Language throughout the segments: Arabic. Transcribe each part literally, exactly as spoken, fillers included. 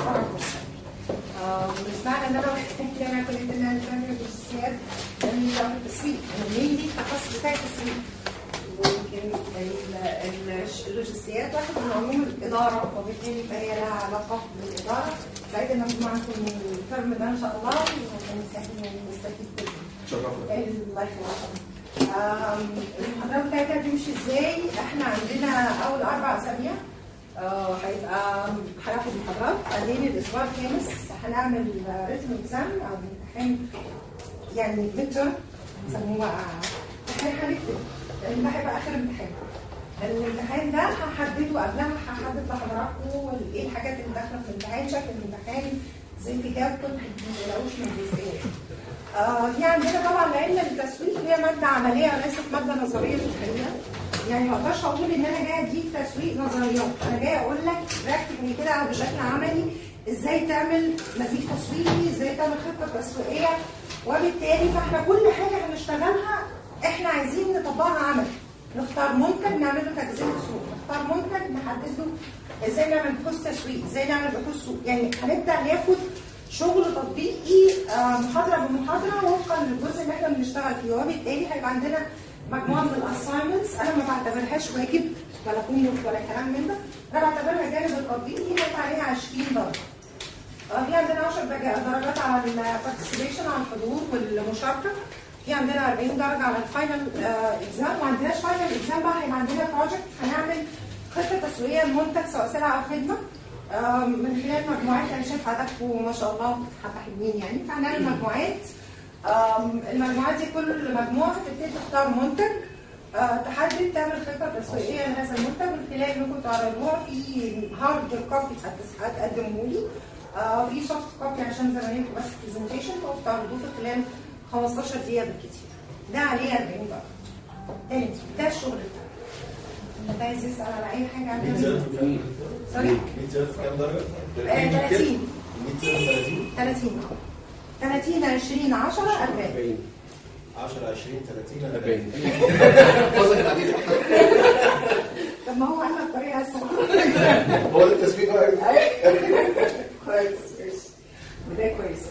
عباره عن كورسات. مش معنى ان انا بحكي انا كليه ان انا لوجستيات لاني بعمل تسويق، انا ليه دي التخصص بتاعي تسويق. ويمكن اللوجستيات واحد من علوم الاداره، وبالتالي فهي لها علاقه بالاداره. سعيده ان اكون معاكم الترم ده ان شاء الله ونستفيد كلنا. الله يخليكم. المحاضرات بتاعتها هتمشي ازاي؟ احنا عندنا اول اربع اسابيع هيبقى هناخد محاضرات، بعدين الاسبوع الخامس هنعمل ريتم اكزام او امتحان يعني ميدترم بيسموه امتحان هنكتب، لان ده هيبقى اخر امتحان. الامتحان ده هحدده قبلها، هحدد لحضراتكم ايه الحاجات اللي داخله في الامتحان، شكل الامتحان، ازاي تجاوبوا، ما تقلقوش من الجزئيه. آه في عندنا طبعا علم التسويق هي ماده عمليه وليست ماده نظريه في الحقيقه. يعني ما اقدرش اقول ان انا جايه اديك تسويق نظريات، انا جايه اقول لك براكتيكلي كده بشكل عملي ازاي تعمل مزيج تسويقي، ازاي تعمل خطه تسويقيه، وبالتالي فاحنا كل حاجه هنشتغلها احنا عايزين نطبقها عملي. نختار منتج نعمل له تجزئه سوق، نختار منتج نحدد له ازاي نعمل بحوث تسويق، ازاي نعمل بحوث سوق. يعني هنبدا ناخد شغل تطبيقي محاضره بمحاضره وفقا للجزء اللي احنا بنشتغل فيه، وبالتالي هيبقى عندنا مجموعه من الاساينمنتس انا ما بعتبرهاش واجب ولا كوميونت ولا كلام من ده، انا بعتبرها جانب التطبيقي هيبقى عليها عشرين درجه. في عندنا عشر درجات على البارتيسيبيشن، على الحضور والمشاركه. في عندنا أربعين درجه على الفاينل اكزام، وما عندناش فاينل اكزام بقى، هيبقى عندنا بروجكت هنعمل خطه تسويقيه لمنتج سواء سلعه او خدمه من خلال مجموعات. انا شايف عددكم ما شاء الله حبه حلوين يعني، فهنعمل مجموعات. المجموعات دي كل مجموعه تبتدي تختار منتج تحدد تعمل خطه تسويقيه لهذا المنتج من خلال انكم تعرضوها في هارد كوبي هتقدموه لي، في سوفت كوبي عشان زمانكم بس برزنتيشن وتعرضوه في خلال خمستاشر دقيقه بالكثير. ده عليه أربعين درجه. تاني ده الشغل بتاعنا. انت عايز تسال على اي حاجه عن مية سوري مية كام درجه؟ ثلاثين ثلاثين ثلاثين ثلاثين عشرين عشرة أربعين عشرة عشرين ثلاثين أربعين. طب ما هو عندنا الطريقه السهله. هو ده التسويق بقى. كويس كويس بدايه كويسه.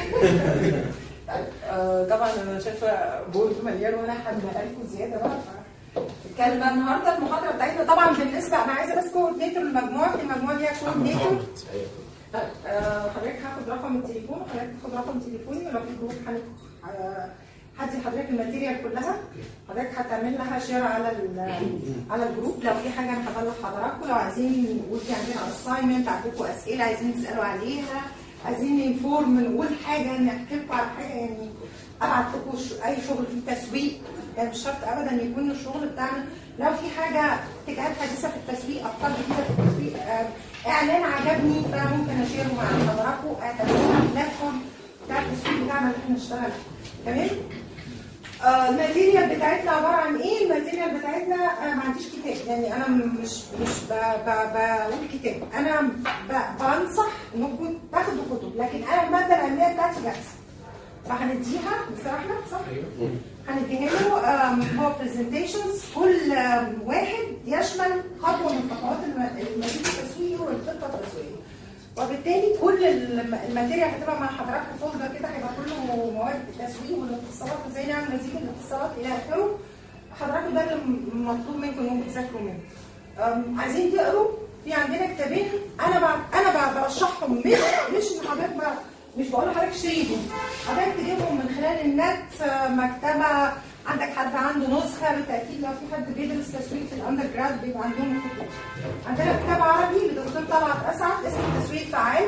طبعا انا شايفه بورد مليان وانا حابه لكم زياده بقى. الكلمه النهارده المحاضره بتاعتنا طبعا بالنسبه انا عايزه بس كوردينيتور المجموعه، في المجموعه دي كوردينيتور. حضرتك هاخد رقم التليفون، حضرتك تاخد رقم تليفوني، ولو في جروب هدي لحضرتك الماتيريال كلها، حضرتك هتعمل لها شير على على الجروب. لو في حاجه انا هبلغ حضراتكم، لو عايزين نقول في عندنا اساينمنت، عندكم اسئله عايزين تسالوا عليها، عايزين نفورم نقول حاجه، نحكي لكم على حاجه، يعني ابعت لكم اي شغل فيه تسويق. يعني مش شرط ابدا يكون الشغل بتاعنا، لو في حاجه اتجاهات حديثه في التسويق، افكار جديده في التسويق، اعلان عجبني فممكن اشيره مع حضراتكم، اعتبروها البلاتفورم بتاع التسويق بتاعنا اللي احنا نشتغل فيه. تمام؟ آه الماتيريال بتاعتنا عباره عن ايه؟ الماتيريال بتاعتنا آه ما عنديش كتاب، يعني انا مش مش بقول كتاب، انا بنصح انكم تاخدوا كتب، لكن انا الماده العلميه بتاعتي جاهزه. فهنديها مستر احمد صح؟ هنديها له هو برزنتيشنز، كل واحد يشمل خطوه من خطوات المزيج التسويقي والخطه التسويقيه. وبالتالي كل الماتيريال هتبقى مع حضراتكم فولدر كده، هيبقى كله مواد التسويق والاتصالات وازاي نعمل مزيج الاتصالات الى اخره. حضراتكم ده اللي مطلوب منكم انكم تذاكروا منه. عايزين تقروا، في عندنا كتابين انا بعد انا برشحهم، مش مش ان حضرتك مش بقول لحضرتك اشتريهم، حضرتك تجيبهم من خلال النت، مكتبه عندك حد عنده نسخه، بالتاكيد لو في حد بيدرس تسويق في الاندر جراد بيبقى عندهم كتب. عندنا كتاب عربي لدكتور طلعت اسعد اسمه تسويق فعال،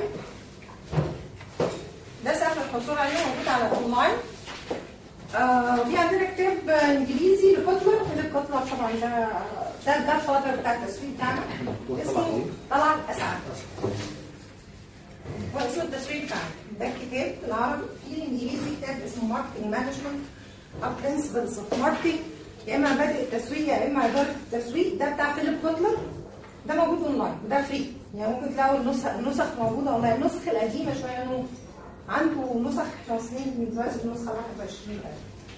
ده سهل الحصول عليه، موجود على الاونلاين. آه في عندنا كتاب انجليزي لكوتلر، فيليب كوتلر طبعا ده ده الجاد فادر بتاع التسويق بتاعنا، اسمه طلعت اسعد، هو اسمه التسويق فعال. ده الكتاب العربي. في الانجليزي كتاب اسمه ماركتنج مانجمنت او برنسبلز اوف ماركتنج، يا اما مبادئ التسويق يا اما اداره التسويق، ده بتاع فيليب كوتلر، ده موجود اونلاين وده فري، يعني ممكن تلاقوا النسخ النسخ موجوده اونلاين. النسخ القديمه شويه نور، عنده نسخ احنا واصلين من دلوقتي النسخه واحد وعشرين.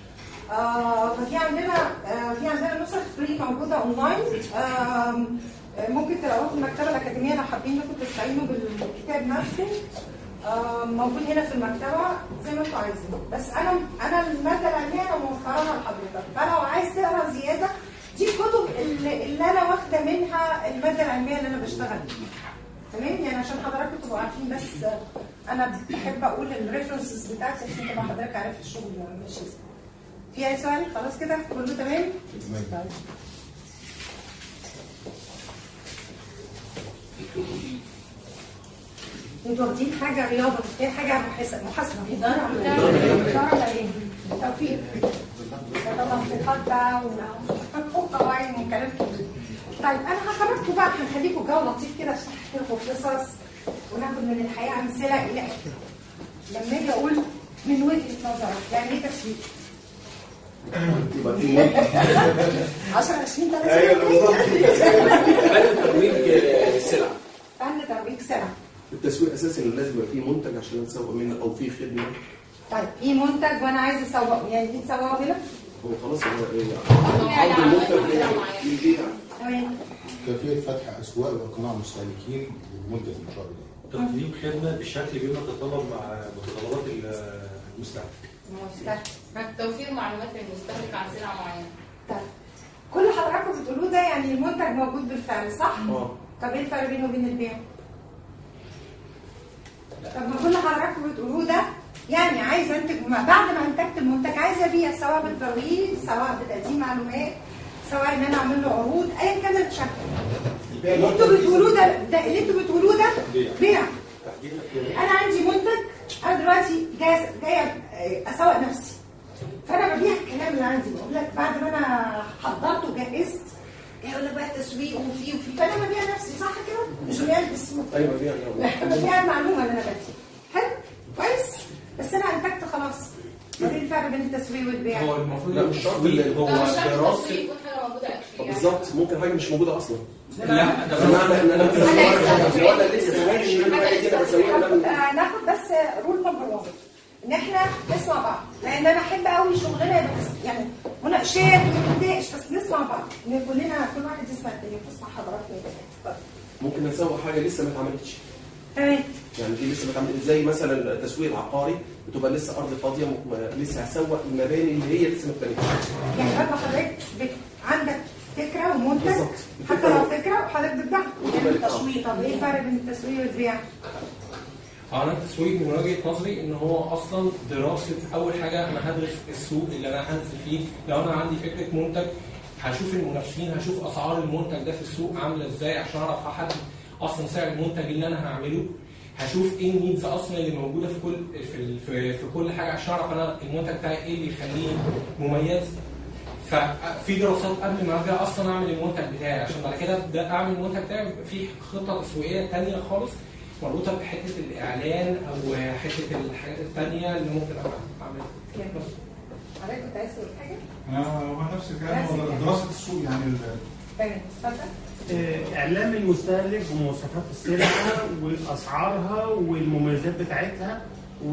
آه ففي عندنا آه في عندنا نسخ فري موجوده اونلاين. آه ممكن تلاقوه في المكتبه الاكاديميه لو حابين انكم تستعينوا بالكتاب نفسه. آه موجود هنا في المكتبه زي ما انتم عايزين. بس انا انا الماده العلميه انا موفراها لحضرتك، فلو عايز تقرا زياده دي الكتب اللي, اللي انا واخده منها الماده العلميه اللي انا بشتغل بيها. تمام؟ يعني عشان حضراتكم تبقوا عارفين، بس انا بحب اقول الريفرنسز بتاعتي عشان تبقى حضرتك عارف الشغل ماشي ازاي. في اي سؤال؟ خلاص كده كله تمام؟ تمام. انتوا واخدين حاجه رياضه، ايه حاجه محاسبه محاسبه اداره اداره ايه؟ توفيق. طبعا في الخطه وقواعد وكلام كده. طيب انا هخرجكم بقى، هنخليكم جو لطيف كده عشان احكي لكم قصص وناخد من الحياه امثله الى اخره. لما اجي اقول من وجهه نظرك يعني ايه تسويق؟ يبقى في عشرة عشرين ثلاثين ايوه بالظبط. فن ترويج السلع. فن ترويج سلع. التسويق اساسا لازم يبقى فيه منتج عشان نسوق منه او فيه خدمه. طيب في منتج وانا عايز اسوقه، يعني ايه تسوقه هنا؟ هو خلاص هو ايه عرض المنتج للبيع. تمام. كيفية فتح أسواق وإقناع مستهلكين بالمنتج إن شاء الله. تقديم خدمة بالشكل بما تتطلب مع متطلبات المستهلك. المستهلك. توفير معلومات للمستهلك عن سلعة معينة. طيب كل اللي حضراتكم بتقولوه ده يعني المنتج موجود بالفعل صح؟ اه. طب ايه الفرق بينه وبين البيع؟ طب ما كل اللي حضراتكم بتقولوه ده يعني عايزه انتج بعد ما انتجت المنتج عايزه ابيع، سواء بالترويج سواء بتقديم معلومات سواء ان انا اعمل له عروض ايا كان الشكل. اللي انتوا بتقولوه ده, ده اللي انتوا بتقولوه ده بيع. انا عندي منتج، انا دلوقتي جاي جايه اسوق نفسي، فانا ببيع الكلام اللي عندي، بقول لك بعد ما انا حضرت وجهزت جاي اقول لك بقى تسويق وفي وفي فانا ببيع نفسي صح كده؟ مش ببيع الاسم. ايوه ببيع ببيع المعلومه اللي انا بديها. حلو؟ كويس؟ بس انا انتجت خلاص. ايه الفرق بين التسويق والبيع؟ هو المفروض لا مش شرط اللي هو دراسة يكون حاجة موجودة أكشلي. بالظبط، ممكن حاجه مش موجوده اصلا. لا ده بمعنى ان انا ولا لسه زمان ان انا كده بسويها. ناخد بس رول نمبر واحد ان احنا نسمع بعض، لان انا احب قوي شغلنا يبقى يعني مناقشات ونتناقش، بس نسمع بعض، ان كلنا كل واحد يسمع التاني وتسمع حضراتنا. ممكن نسوق حاجه لسه ما اتعملتش. تمام. يعني دي لسه ما اتعملتش، زي مثلا التسويق العقاري بتبقى لسه ارض فاضيه لسه هسوق المباني اللي هي لسه ما اتبنتش. يعني برضه حضرتك عندك فكره ومنتج حتى لو فكره وحضرتك بتبيعها. التسويق، طب ايه الفرق بين التسويق والبيع؟ انا التسويق من وجهه نظري ان هو اصلا دراسه. اول حاجه انا هدرس السوق اللي انا هنزل فيه. لو انا عندي فكره منتج هشوف المنافسين، هشوف اسعار المنتج ده في السوق عامله ازاي عشان اعرف احدد اصلا سعر المنتج اللي انا هعمله. هشوف ايه النيدز اصلا اللي موجوده في كل في في, في كل حاجه عشان اعرف انا المنتج بتاعي ايه اللي يخليه مميز. ففي دراسات قبل ما ارجع اصلا اعمل المنتج بتاعي، عشان بعد كده ابدا اعمل المنتج بتاعي. في خطه تسويقيه ثانيه خالص مربوطه بحته الاعلان او حته الحاجات الثانيه اللي ممكن اعملها. حضرتك كنت عايز تقول حاجه؟ هو نفس الكلام، دراسه السوق يعني. تمام اتفضل. اعلام المستهلك بمواصفات السلعه واسعارها والمميزات بتاعتها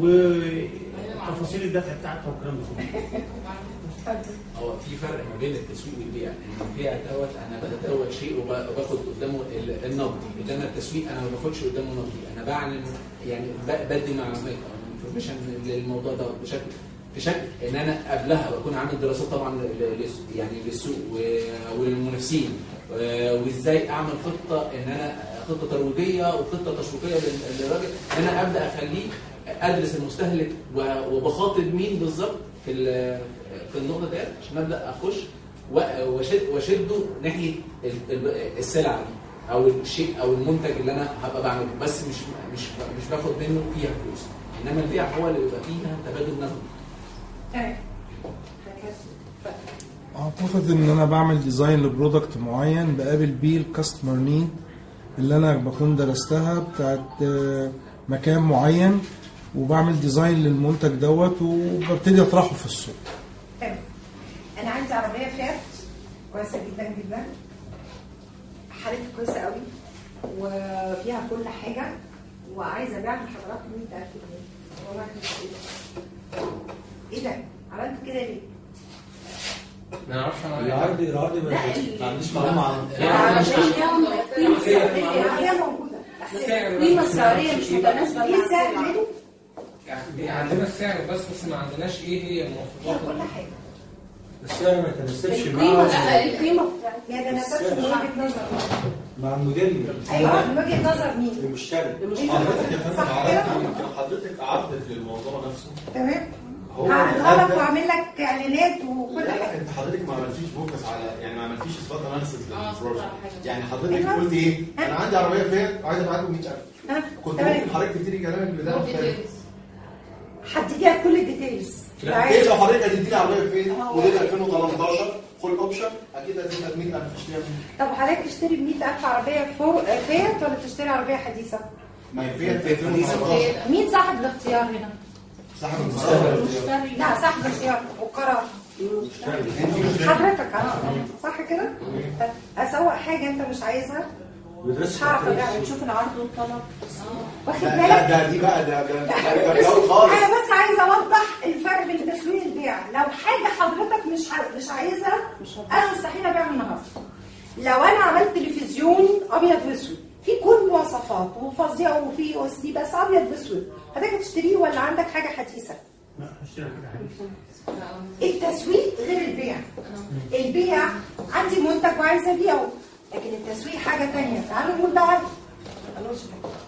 وتفاصيل الدفع بتاعتها والكلام ده. هو في فرق ما بين التسويق والبيع. ان البيع دوت انا بتداول شيء وباخد قدامه النقدي، انما التسويق انا ما باخدش قدامه نقدي، انا بعلن يعني بدي معلومات او انفورميشن للموضوع ده بشكل في شكل ان انا قبلها بكون عامل دراسات طبعا يعني للسوق وللمنافسين، وازاي اعمل خطه ان انا خطه ترويجيه وخطه تسويقيه للراجل ان انا ابدا اخليه ادرس المستهلك وبخاطب مين بالظبط في في النقطه ديت عشان ابدا اخش واشد واشده ناحيه السلعه دي او الشيء او المنتج اللي انا هبقى بعمله، بس مش مش مش باخد منه فيها فلوس. انما البيع هو اللي بيبقى فيها تبادل نقدي. تمام. اعتقد ان انا بعمل ديزاين لبرودكت معين بقابل بيه الكاستمر نيد اللي انا بكون درستها بتاعت مكان معين، وبعمل ديزاين للمنتج دوت وببتدي اطرحه في السوق. تمام. انا عندي عربيه فيات كويسه جدا جدا، حالتها كويسه قوي وفيها كل حاجه، وعايزه ابيعها لحضراتكم مية ألف جنيه. والله ايه ده؟ عملت كده ليه؟ ما نعرفش انا العرض العرض ما عنديش معلومه عن هي موجوده القيمه السعريه مش متناسبه ايه السعر منه؟ يعني عندنا السعر بس بس ما عندناش ايه هي المواصفات كل حاجه السعر ما يتناسبش القيمه مع لا القيمه ما يتناسبش من وجهه نظر مع الموديل ايوه من وجهه نظر مين؟ المشتري. حضرتك يا فندم صح عرضت كده؟ يمكن حضرتك عرضت للموضوع نفسه تمام هو هعرضها لك الهدف- واعمل لك اعلانات وكل لا حاجه لا انت حضرتك ما عملتيش فوكس على يعني ما عملتيش سبوت اناليسيس اه للبروجكت صح. يعني حضرتك أيوة. قلت ايه؟ انا عندي عربيه فيات وعايز ابعت لكم مية ألف ها كنت تمام ممكن حضرتك تبتدي كلامك بده هديك لك كل الديتيلز ايه لو حضرتك هتديني عربيه فين؟ موديل ألفين وتمنتاشر فول اوبشن اكيد هتديها ب مية ألف اشتريها منك. طب حضرتك تشتري ب مية ألف عربيه فور فيات ولا تشتري عربيه حديثه؟ ما هي فيات في ألفين وتمنتاشر مين صاحب الاختيار هنا؟ صاحب المستقبل لا صاحب الاختيار والقرار حضرتك اه صح كده؟ طب اسوق حاجه انت مش عايزها مش هعرف ابيعها نشوف العرض والطلب واخد لا بالك؟ ده دي بقى ده ده ده جو خالص انا بس عايزه اوضح الفرق بين تسويق البيع لو حاجه حضرتك مش ع- مش عايزها انا مستحيل ابيعها النهارده لو انا عملت تلفزيون ابيض واسود في كل مواصفات وفظيع وفي او اس دي بس ابيض واسود حضرتك تشتريه ولا عندك حاجه حديثه؟ لا هشتري كده حديث. التسويق غير البيع البيع عندي منتج وعايزه ابيعه لكن التسويق حاجه ثانيه تعالوا نقول بقى خلاص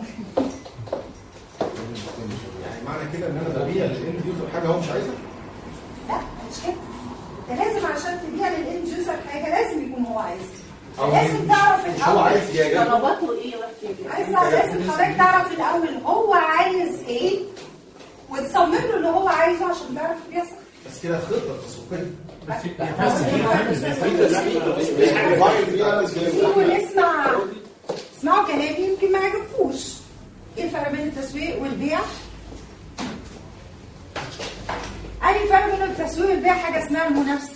يعني معنى كده ان انا ببيع للاند يوزر حاجه هو مش عايزها؟ لا مش كده انت لازم عشان تبيع للاند يوزر حاجه لازم يكون هو عايزها أو لازم تعرف مش هو الاول عايز يا جماعه طلباته ايه واحتياجاته؟ عايز لازم حضرتك تعرف الاول هو عايز ايه وتصمم له اللي هو عايزه عشان تعرف تبيع صح بس كده خطه تسويقيه بس في بس في فرق مش حاجه فايل فيها بس ونسمع اسمعوا كلامي يمكن ما يعجبكوش ايه الفرق بين التسويق والبيع؟ أي فرق بين التسويق والبيع حاجة اسمها المنافسة.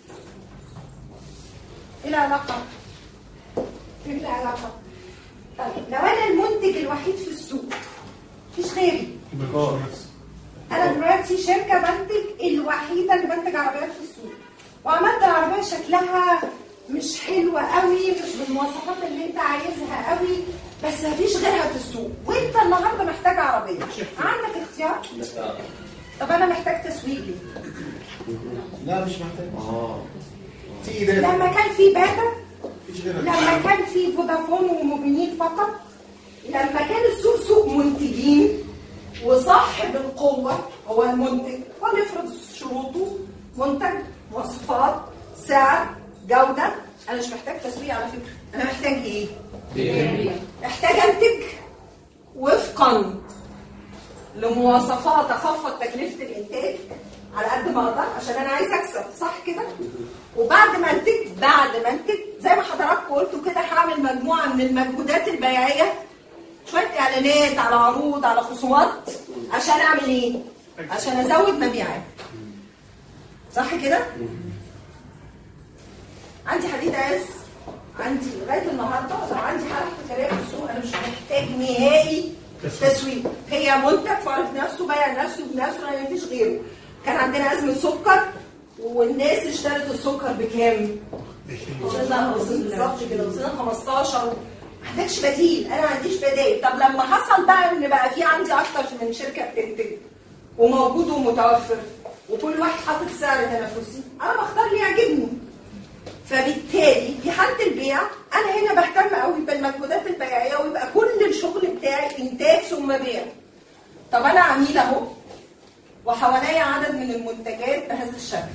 ايه العلاقة؟ ايه العلاقة؟ طيب لو أنا المنتج الوحيد في السوق مفيش غيري أنا دلوقتي شركة بنتج الوحيدة اللي بنتج عربيات في السوق وعملت عربية شكلها مش حلوة قوي مش بالمواصفات اللي انت عايزها قوي بس مفيش غيرها في السوق وانت النهارده محتاج عربية عندك اختيار؟ طب انا محتاج تسويق ليه؟ لا مش محتاج اه في لما كان في باتا مفيش غيرها لما كان في فودافون وموبينيل فقط لما كان السوق سوق منتجين وصاحب القوة هو المنتج وليفرض شروطه منتج مواصفات سعر جودة أنا مش محتاج تسويق على فكرة أنا محتاج إيه؟ محتاج أنتج وفقا لمواصفات أخفض تكلفة الإنتاج على قد ما أقدر عشان أنا عايز أكسب صح كده؟ وبعد ما أنتج بعد ما أنتج زي ما حضراتكم قلتوا كده هعمل مجموعة من المجهودات البيعية شوية إعلانات على عروض على خصومات عشان أعمل إيه؟ عشان أزود مبيعات صح كده؟ عندي حديد عز عندي لغايه النهارده لو عندي حاله تجاريه في السوق انا مش محتاج نهائي تسويق هي منتج فارض نفسه بايع نفسه بنفسه ما فيش غيره كان عندنا ازمه سكر والناس اشترت السكر بكام؟ وصلنا بالظبط كده وصلنا خمستاشر ما عندكش بديل انا ما عنديش بدائل طب لما حصل بقى ان بقى في عندي اكتر من شركه بتنتج وموجود ومتوفر وكل واحد حاطط سعر تنافسي انا بختار اللي يعجبني فبالتالي في حالة البيع أنا هنا بهتم قوي بالمجهودات البيعية ويبقى كل الشغل بتاعي إنتاج ثم بيع. طب أنا عميل أهو وحواليا عدد من المنتجات بهذا الشكل.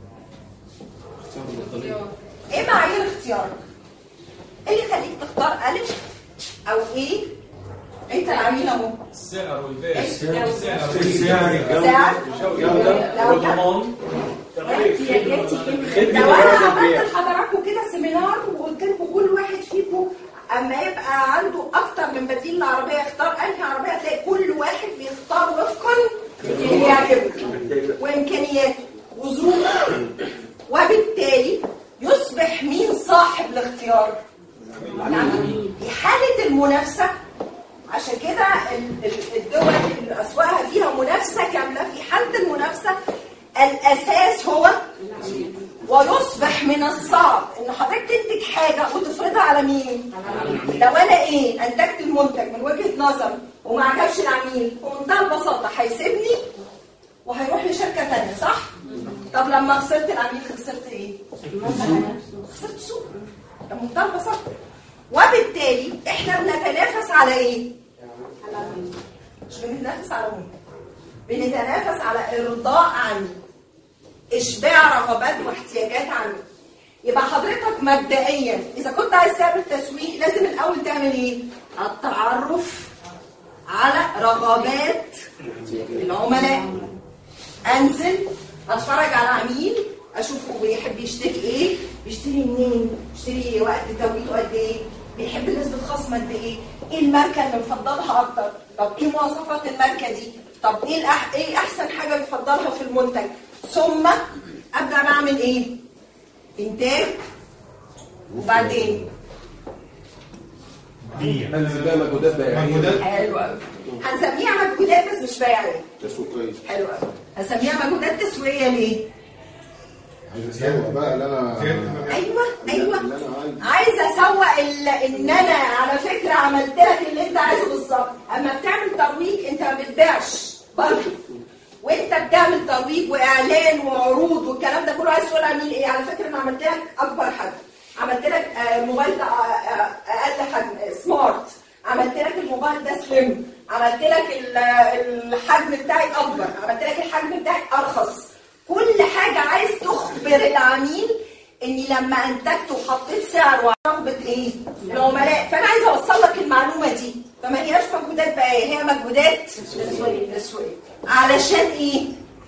إيه معايير اختيارك؟ إيه اللي يخليك تختار ألف أو إيه؟ أنت العميل أهو. السعر والبيع السعر السعر الجودة والضمان احتياجاتي لو انا عملت لحضراتكم كده سيمينار وقلت لكم كل واحد فيكم اما يبقى عنده اكتر من بديل لعربيه يختار انهي عربيه هتلاقي كل واحد بيختار وفقا اللي يعجبه وامكانياته وظروفه وبالتالي يصبح مين صاحب الاختيار؟ في حاله المنافسه عشان كده الدول اللي اسواقها فيها منافسه كامله في حاله المنافسه الاساس هو ويصبح من الصعب ان حضرتك تنتج حاجه وتفرضها على مين؟ لو انا ايه انتجت المنتج من وجهه نظر وما عجبش العميل بمنتهى البساطه هيسيبني وهيروح لشركه ثانيه، صح؟ طب لما خسرت العميل خسرت ايه؟ خسرت سوق. ده بمنتهى البساطه. وبالتالي احنا بنتنافس على ايه؟ على العميل. مش بنتنافس على منتج، بنتنافس على ارضاء عميل، اشباع رغبات واحتياجات عميل. يبقى حضرتك مبدئيا اذا كنت عايز تعمل تسويق لازم الاول تعمل ايه؟ التعرف على رغبات العملاء. انزل اتفرج على عميل اشوفه بيحب يشتري ايه، بيشتري منين، بيشتري وقت توقيته قد ايه، بيحب نسبه خصم قد ايه، ايه الماركه اللي مفضلها اكتر، طب ايه مواصفات الماركه دي، طب ايه الأح... ايه احسن حاجه بيفضلها في المنتج، ثم ابدا بعمل ايه؟ انتاج. وبعدين هنسميها مجهودات بيعيه. حلو قوي. هنسميها مجهودات بس مش بيعيه. تسويقيه. حلو قوي. هنسميها مجهودات تسويقيه ليه؟ عايز اسوق بقى اللي انا ايوه ايوه عايز اسوق ان انا على فكره عملت لك اللي انت عايزه بالظبط. اما بتعمل ترويج انت ما بتبيعش برضه، وانت بتعمل ترويج واعلان وعروض والكلام ده كله عايز تقول عميل ايه؟ على فكره انا عملت لك اكبر حجم، عملت لك موبايل اقل حجم سمارت، عملت لك الموبايل ده سليم، عملت لك الحجم بتاعي اكبر، عملت لك الحجم بتاعي ارخص. كل حاجه عايز تخبر العميل اني لما انتجت وحطيت سعر ورغبه ايه؟ العملاء. فانا عايزه اوصل لك المعلومه دي. فما هياش مجهودات بقى، هي مجهودات تسويق. علشان ايه؟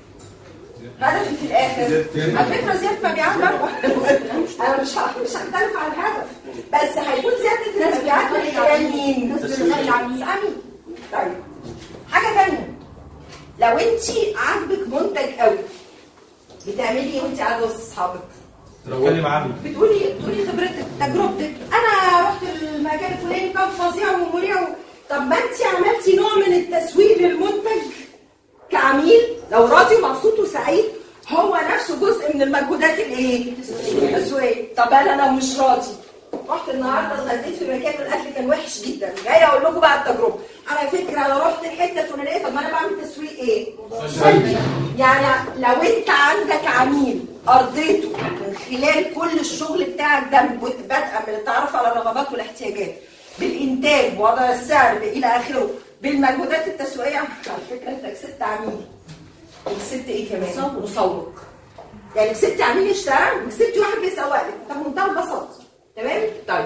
هدف في الاخر. على فكره زياده مبيعات برضه. انا مش مش هختلف على الهدف، بس هيكون زياده المبيعات من خلال مين؟ العميل. طيب حاجه ثانيه، لو انت عاجبك منتج قوي بتعملي ايه وانت قاعده وسط اصحابك؟ بتكلم عنه، بتقولي بتقولي خبرتك تجربتك، انا رحت المكان الفلاني كان فظيع ومريع. طب ما انت عملتي نوع من التسويق للمنتج كعميل، لو راضي ومبسوط وسعيد هو نفسه جزء من المجهودات الايه؟ التسويق. طب انا لو مش راضي، رحت النهارده اتغديت في مكان الاكل كان وحش جدا، جايه اقول لكم بقى التجربه، على فكره انا رحت الحته الفلانيه، طب ما انا بعمل تسويق ايه؟ سلبي. يعني لو انت عندك عميل ارضيته من خلال كل الشغل بتاعك ده بادئه من التعرف على الرغبات والاحتياجات، بالانتاج، وضع السعر الى اخره، بالمجهودات التسويقيه، على فكره انت كسبت عميل وكسبت ايه كمان؟ مسوق. يعني كسبت عميل اشترى وكسبت واحد بيسوق لك، طب بمنتهى البساطه. تمام؟ طيب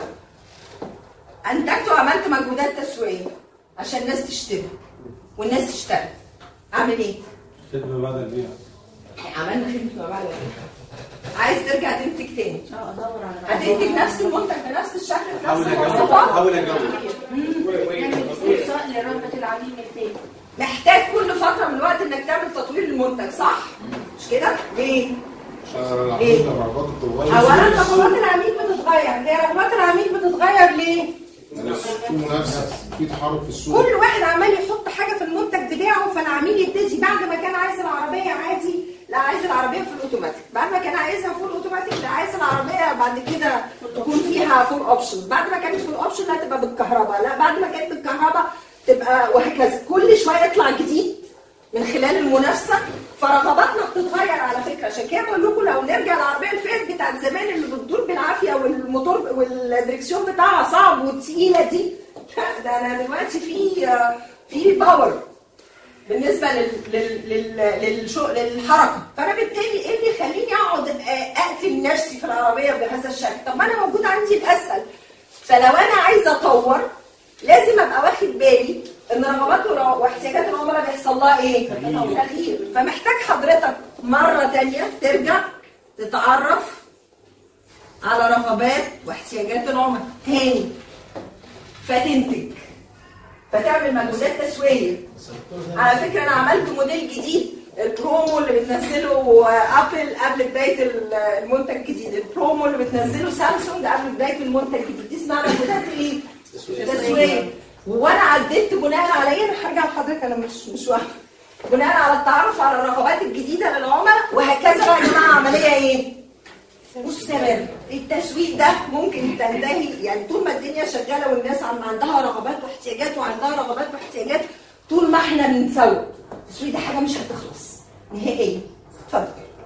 انتجت وعملت مجهودات تسويقيه عشان الناس تشتري والناس تشتري، اعمل ايه؟ خدمه بعد البيع. عملنا خدمه بعد البيع. عايز ترجع تنتج تاني، اه ادور على هتنتج نفس المنتج بنفس الشكل بنفس حاول اجاوب المواصفات. حاول اجاوب نعمل استقصاء لرغبه العميل التاني. محتاج كل فتره من الوقت انك تعمل تطوير للمنتج، صح؟ مش كده؟ ليه؟ ليه؟ رغبات بتتغير. اولا رغبات العميل بتتغير، هي رغبات العميل بتتغير ليه؟ في منافسه، في تحرك في السوق. كل واحد عمال يحط حاجه في المنتج بتاعه، فالعميل يبتدي بعد ما كان عايز العربيه عادي، لا عايز العربيه في الاوتوماتيك، بعد ما كان عايزها فول اوتوماتيك، لا عايز العربيه بعد كده تكون فيها فول اوبشن، بعد ما كانت فول اوبشن لا تبقى بالكهرباء، لا بعد ما كانت بالكهرباء تبقى، وهكذا. كل شويه يطلع جديد من خلال المنافسه، فرغباتنا بتتغير على فكره. عشان كده بقول لكم لو نرجع للعربيه الفيات بتاعت زمان اللي بتدور بالعافيه والموتور والدريكسيون بتاعها صعب والتقيله دي، لا ده انا دلوقتي في في باور بالنسبه لل لل للشغل للحركه. فانا بالتالي ايه اللي يخليني اقعد اقتل نفسي في العربيه بهذا الشكل؟ طب ما انا موجود عندي الاسهل. فلو انا عايزه اطور لازم ابقى واخد بالي ان رغبات واحتياجات العملاء بيحصل لها ايه؟ تغيير. فمحتاج حضرتك مره ثانيه ترجع تتعرف على رغبات واحتياجات العملاء تاني، فتنتج، فتعمل مجهودات تسويقيه. على فكره انا عملت موديل جديد، البرومو اللي بتنزله ابل قبل بدايه المنتج الجديد، البرومو اللي بتنزله سامسونج قبل بدايه المنتج الجديد، دي اسمها مجهودات ايه؟ تسويقيه. وانا عدلت بناء على ايه؟ انا هرجع لحضرتك، انا مش مش واقفه. بناء على التعرف على الرغبات الجديده للعملاء، وهكذا بقى يا جماعه عمليه ايه؟ مستمر. التسويق ده ممكن تنتهي يعني طول ما الدنيا شغاله والناس عم عندها رغبات واحتياجات وعندها رغبات واحتياجات، طول ما احنا بنسوق التسويق ده حاجه مش هتخلص نهائيا. اتفضل.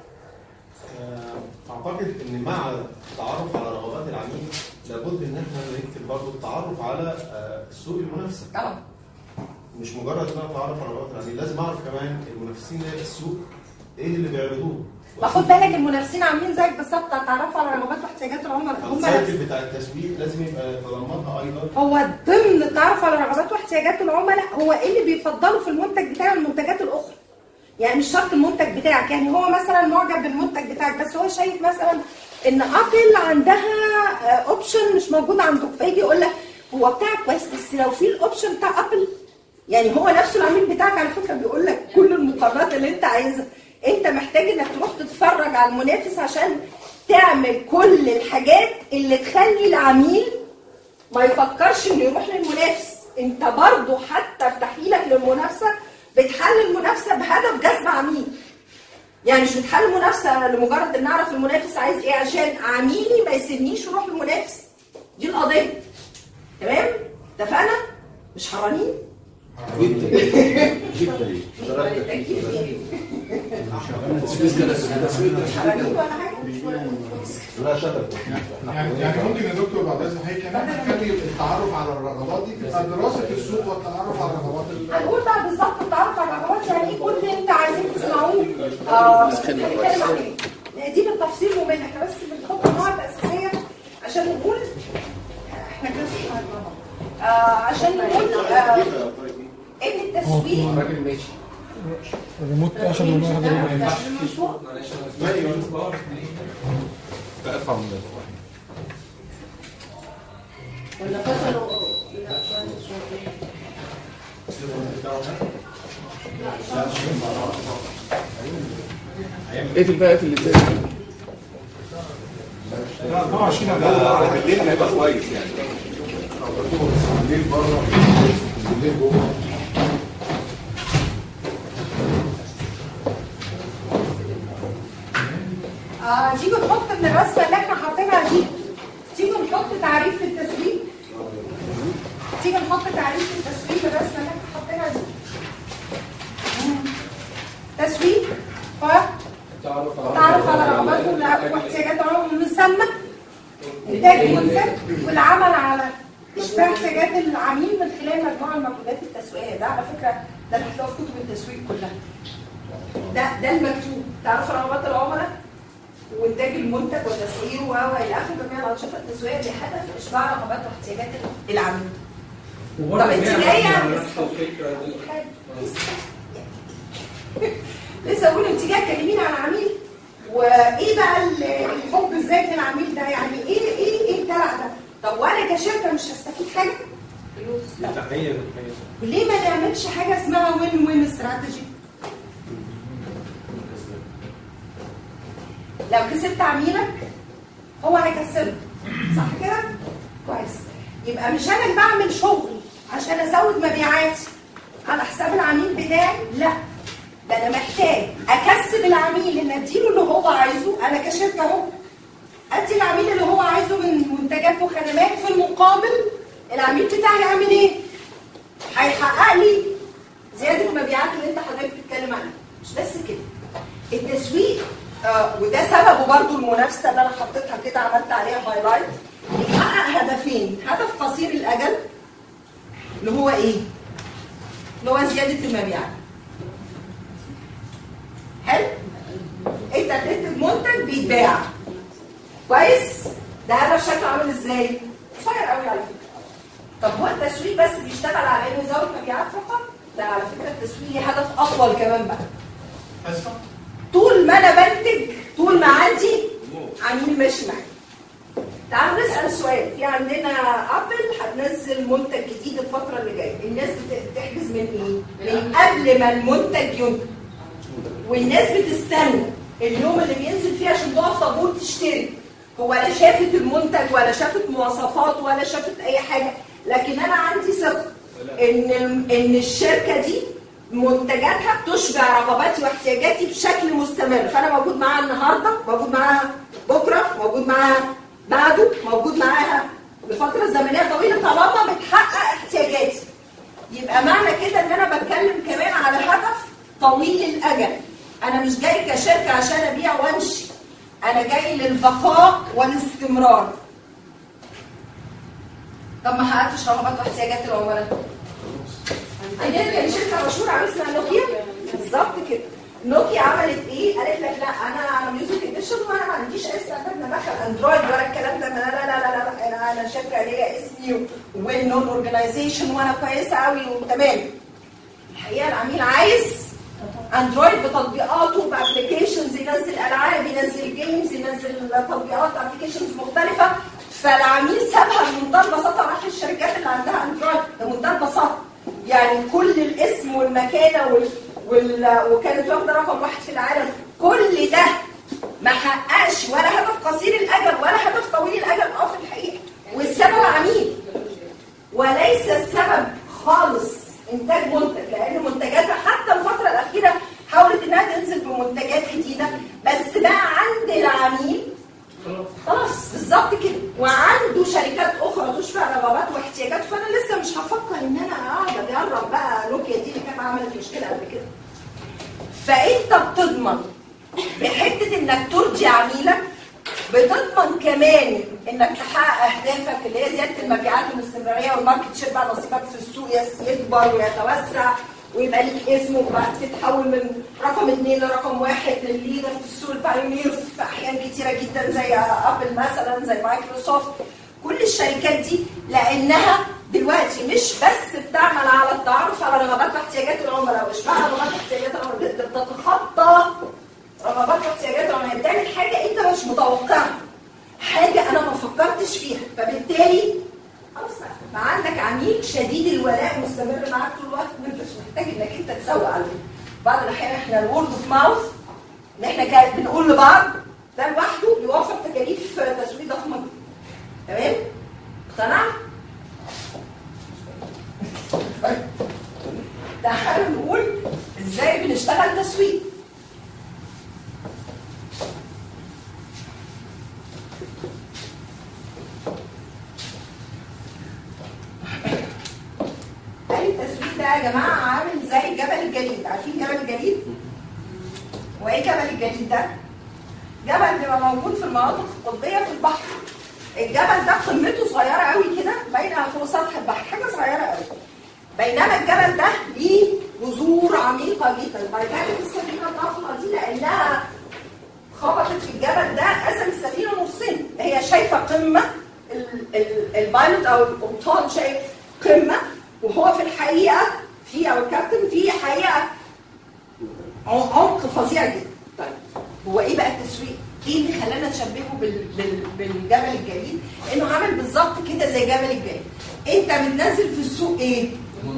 اعتقد ان مع التعرف على رغبات العميل لابد ان احنا نكتب برضه التعرف على السوق المنافسه. طبعا. مش مجرد ان انا اتعرف على رغبات العميل، لازم اعرف كمان المنافسين اللي في السوق ايه اللي بيعرضوه. باخد بالك المنافسين عاملين زيك بالظبط، تعرفوا على رغبات واحتياجات العملاء. هم السايكل بتاع التسويق لازم يبقى يتضمنها ايضا. هو ضمن التعرف على رغبات واحتياجات العملاء هو ايه اللي بيفضلوا في المنتج بتاع المنتجات الاخرى. يعني مش شرط المنتج بتاعك، يعني هو مثلا معجب بالمنتج بتاعك بس هو شايف مثلا ان ابل عندها اوبشن مش موجود عندك، فيجي يقول لك هو بتاعك كويس بس لو في الاوبشن بتاع ابل. يعني هو نفسه العميل بتاعك على فكره بيقول لك كل المقارنات اللي انت عايزها. انت محتاج انك تروح تتفرج على المنافس عشان تعمل كل الحاجات اللي تخلي العميل ما يفكرش انه يروح للمنافس. انت برضو حتى في تحليلك للمنافسه بتحلل المنافسه بهدف جذب عميل. يعني مش بتحلل المنافسه لمجرد ان اعرف المنافس عايز ايه عشان عميلي ما يسيبنيش يروح للمنافس. دي القضيه. تمام؟ اتفقنا؟ مش حرانين؟ جدا جدا. لا شغل. يعني يعني ممكن يا دكتور بعد اذن حضرتك كمان نخلي التعرف على الرغبات دي تبقى دراسه السوق والتعرف على الرغبات. هنقول بقى بالظبط التعرف على الرغبات يعني ايه كل اللي انت عايزين تسمعوه. اه دي بالتفصيل ممل، احنا بس بنحط النقط الاساسيه عشان نقول احنا كده آه عشان نقول آه ان التسويق الراجل ماشي الريموت اخد وما اخد الريموت ارفع من ولا فصلوا ايه في الباقي في اللي زي لا عشان ده بالليل هيبقى كويس يعني. بالليل بره بالليل جوه. اه تيجوا نحط من الرسمه اللي احنا حاطينها دي، تيجوا نحط تعريف التسويق. تيجوا نحط تعريف التسويق في الرسمه اللي احنا حاطينها دي. تسويق ف تعرف على رغبات واحتياجات العملاء المسمى انتاج المنتج والعمل على اشباع احتياجات العميل من خلال مجموعه من المجهودات التسويقيه. ده على فكره ده اللي هتلاقوه في كتب التسويق كلها. ده ده المكتوب، تعرف رغبات العملاء وانتاج المنتج وتسعيره والى اخره جميع الانشطه التسويقيه بهدف اشباع رغبات واحتياجات العميل. طب انت جايه لسه اقول انت جايه تكلميني عن عميل وايه بقى الحب ازاي للعميل ده؟ يعني ايه ايه ايه الدلع ده؟ طب وانا كشركه مش هستفيد حاجه؟ لا. ليه ما نعملش حاجه اسمها وين وين استراتيجي؟ لو كسبت عميلك هو هيكسبك، صح كده؟ كويس. يبقى مش انا بعمل شغل عشان ازود مبيعاتي على حساب العميل بتاعي، لا، ده انا محتاج اكسب العميل ان اديله اللي هو عايزه. انا كشركه اهو ادي العميل اللي هو عايزه من منتجات وخدمات، في المقابل العميل بتاعي يعمل ايه؟ هيحقق لي زياده المبيعات اللي انت حضرتك بتتكلم عنها. مش بس كده، التسويق آه وده سببه برضو المنافسه اللي انا حطيتها كده عملت عليها هايلايت، بيحقق هدفين. هدف قصير الاجل اللي هو ايه؟ اللي هو زياده المبيعات. حلو؟ انت بتنتج منتج بيتباع كويس؟ ده هدف شكله عامل ازاي؟ قصير قوي على فكره. طب هو التسويق بس بيشتغل على انه يزود مبيعات فقط؟ لا، على فكره التسويق ليه هدف اطول كمان بقى. طول ما انا بنتج، طول ما عندي عميل ماشي معايا. تعالوا نسال سؤال. في عندنا ابل هتنزل منتج جديد الفتره اللي جايه، الناس بتحجز من ايه؟ من قبل ما المنتج ينتج. والناس بتستنى اليوم اللي بينزل فيه عشان تقف طابور تشتري. هو لا شافت المنتج ولا شافت مواصفات ولا شافت اي حاجه، لكن انا عندي ثقه ان ان الشركه دي منتجاتها تشبع رغباتي واحتياجاتي بشكل مستمر، فانا موجود معاها النهارده، موجود معاها بكره، موجود معاها بعده، موجود معاها بفتره زمنيه طويله طالما بتحقق احتياجاتي. يبقى معنى كده ان انا بتكلم كمان على هدف طويل الاجل. انا مش جاي كشركه عشان ابيع وامشي، انا جاي للبقاء والاستمرار. طب ما حققتش رغبات واحتياجات العملاء. عندنا كان شركه مشهوره عامله اسمها نوكيا بالظبط كده. نوكيا عملت ايه؟ قالت لك لا انا انا ميوزك اديشن وانا ما عنديش اسم ان ادخل اندرويد ولا الكلام ده. لا لا لا لا, لا. انا انا شركه ليا اسمي ويل نون اورجنايزيشن وانا كويسه قوي وتمام. الحقيقه العميل عايز اندرويد بتطبيقاته بابلكيشنز، ينزل العاب، ينزل جيمز، ينزل تطبيقات ابلكيشنز مختلفه. فالعميل سابها بمنتهى البساطه راح الشركات اللي عندها اندرويد بمنتهى البساطه. يعني كل الاسم والمكانه وال... وال... وكانت واخده رقم واحد في العالم. كل ده ما حققش ولا هدف قصير الاجل ولا هدف طويل الاجل اه في الحقيقه. والسبب عميل وليس السبب خالص انتاج منتج، لان منتجاتها حتى الفتره الاخيره حاولت انها تنزل بمنتجات جديده، بس بقى عند العميل خلاص بالظبط كده، وعنده شركات اخرى تشبع رغبات واحتياجات. فانا لسه مش هفكر ان انا اقعد اجرب بقى نوكيا دي اللي كانت عملت مشكله قبل كده. فانت بتضمن بحته انك ترضي عميلك، بتضمن كمان انك تحقق اهدافك اللي هي زياده المبيعات والاستمراريه والماركت شير، بقى نصيبك في السوق يكبر ويتوسع ويبقى ليك اسم، وبعد تتحول من رقم اثنين لرقم واحد للليدر في السوق، البايونير في احيان كتيره جدا زي ابل مثلا، زي مايكروسوفت. كل الشركات دي لانها دلوقتي مش بس بتعمل على التعرف على رغبات واحتياجات العملاء واشباع رغبات واحتياجات العملاء، بتقدر تتخطى رغبات واحتياجات العملاء، بتعمل حاجه انت مش متوقعها، حاجه انا ما فكرتش فيها. فبالتالي خلاص بقى عندك عميل شديد الولاء مستمر معاك طول الوقت، ما انتش محتاج انك انت تسوق عليه. بعض الاحيان احنا الورد اوف ماوث اللي احنا كانت بنقول لبعض ده لوحده يوفر تكاليف تسويق ضخمه جدا. تمام؟ اقتنع؟ تعالوا نقول ازاي بنشتغل تسويق. التسويق ده يا جماعه عامل زي جبل الجليد. عارفين جبل الجليد؟ وايه جبل الجليد ده؟ جبل بيبقى موجود في المناطق القطبيه في البحر. الجبل ده قمته صغيره قوي كده باينه فوق سطح البحر، حاجه صغيره قوي. بينما الجبل ده ليه جذور عميقه جدا. بعد كده السفينه الضخمه دي لانها خبطت في الجبل ده قسم السفينه نصين. هي شايفه قمه، البايلوت او القبطان شايف قمه، وهو في الحقيقه في او الكابتن في حقيقه عمق فظيع جدا. طيب هو ايه بقى التسويق؟ ايه اللي خلانا نشبهه بال... بال... بالجبل الجليد؟ انه عامل بالظبط كده زي جبل الجليد. انت بتنزل في السوق ايه؟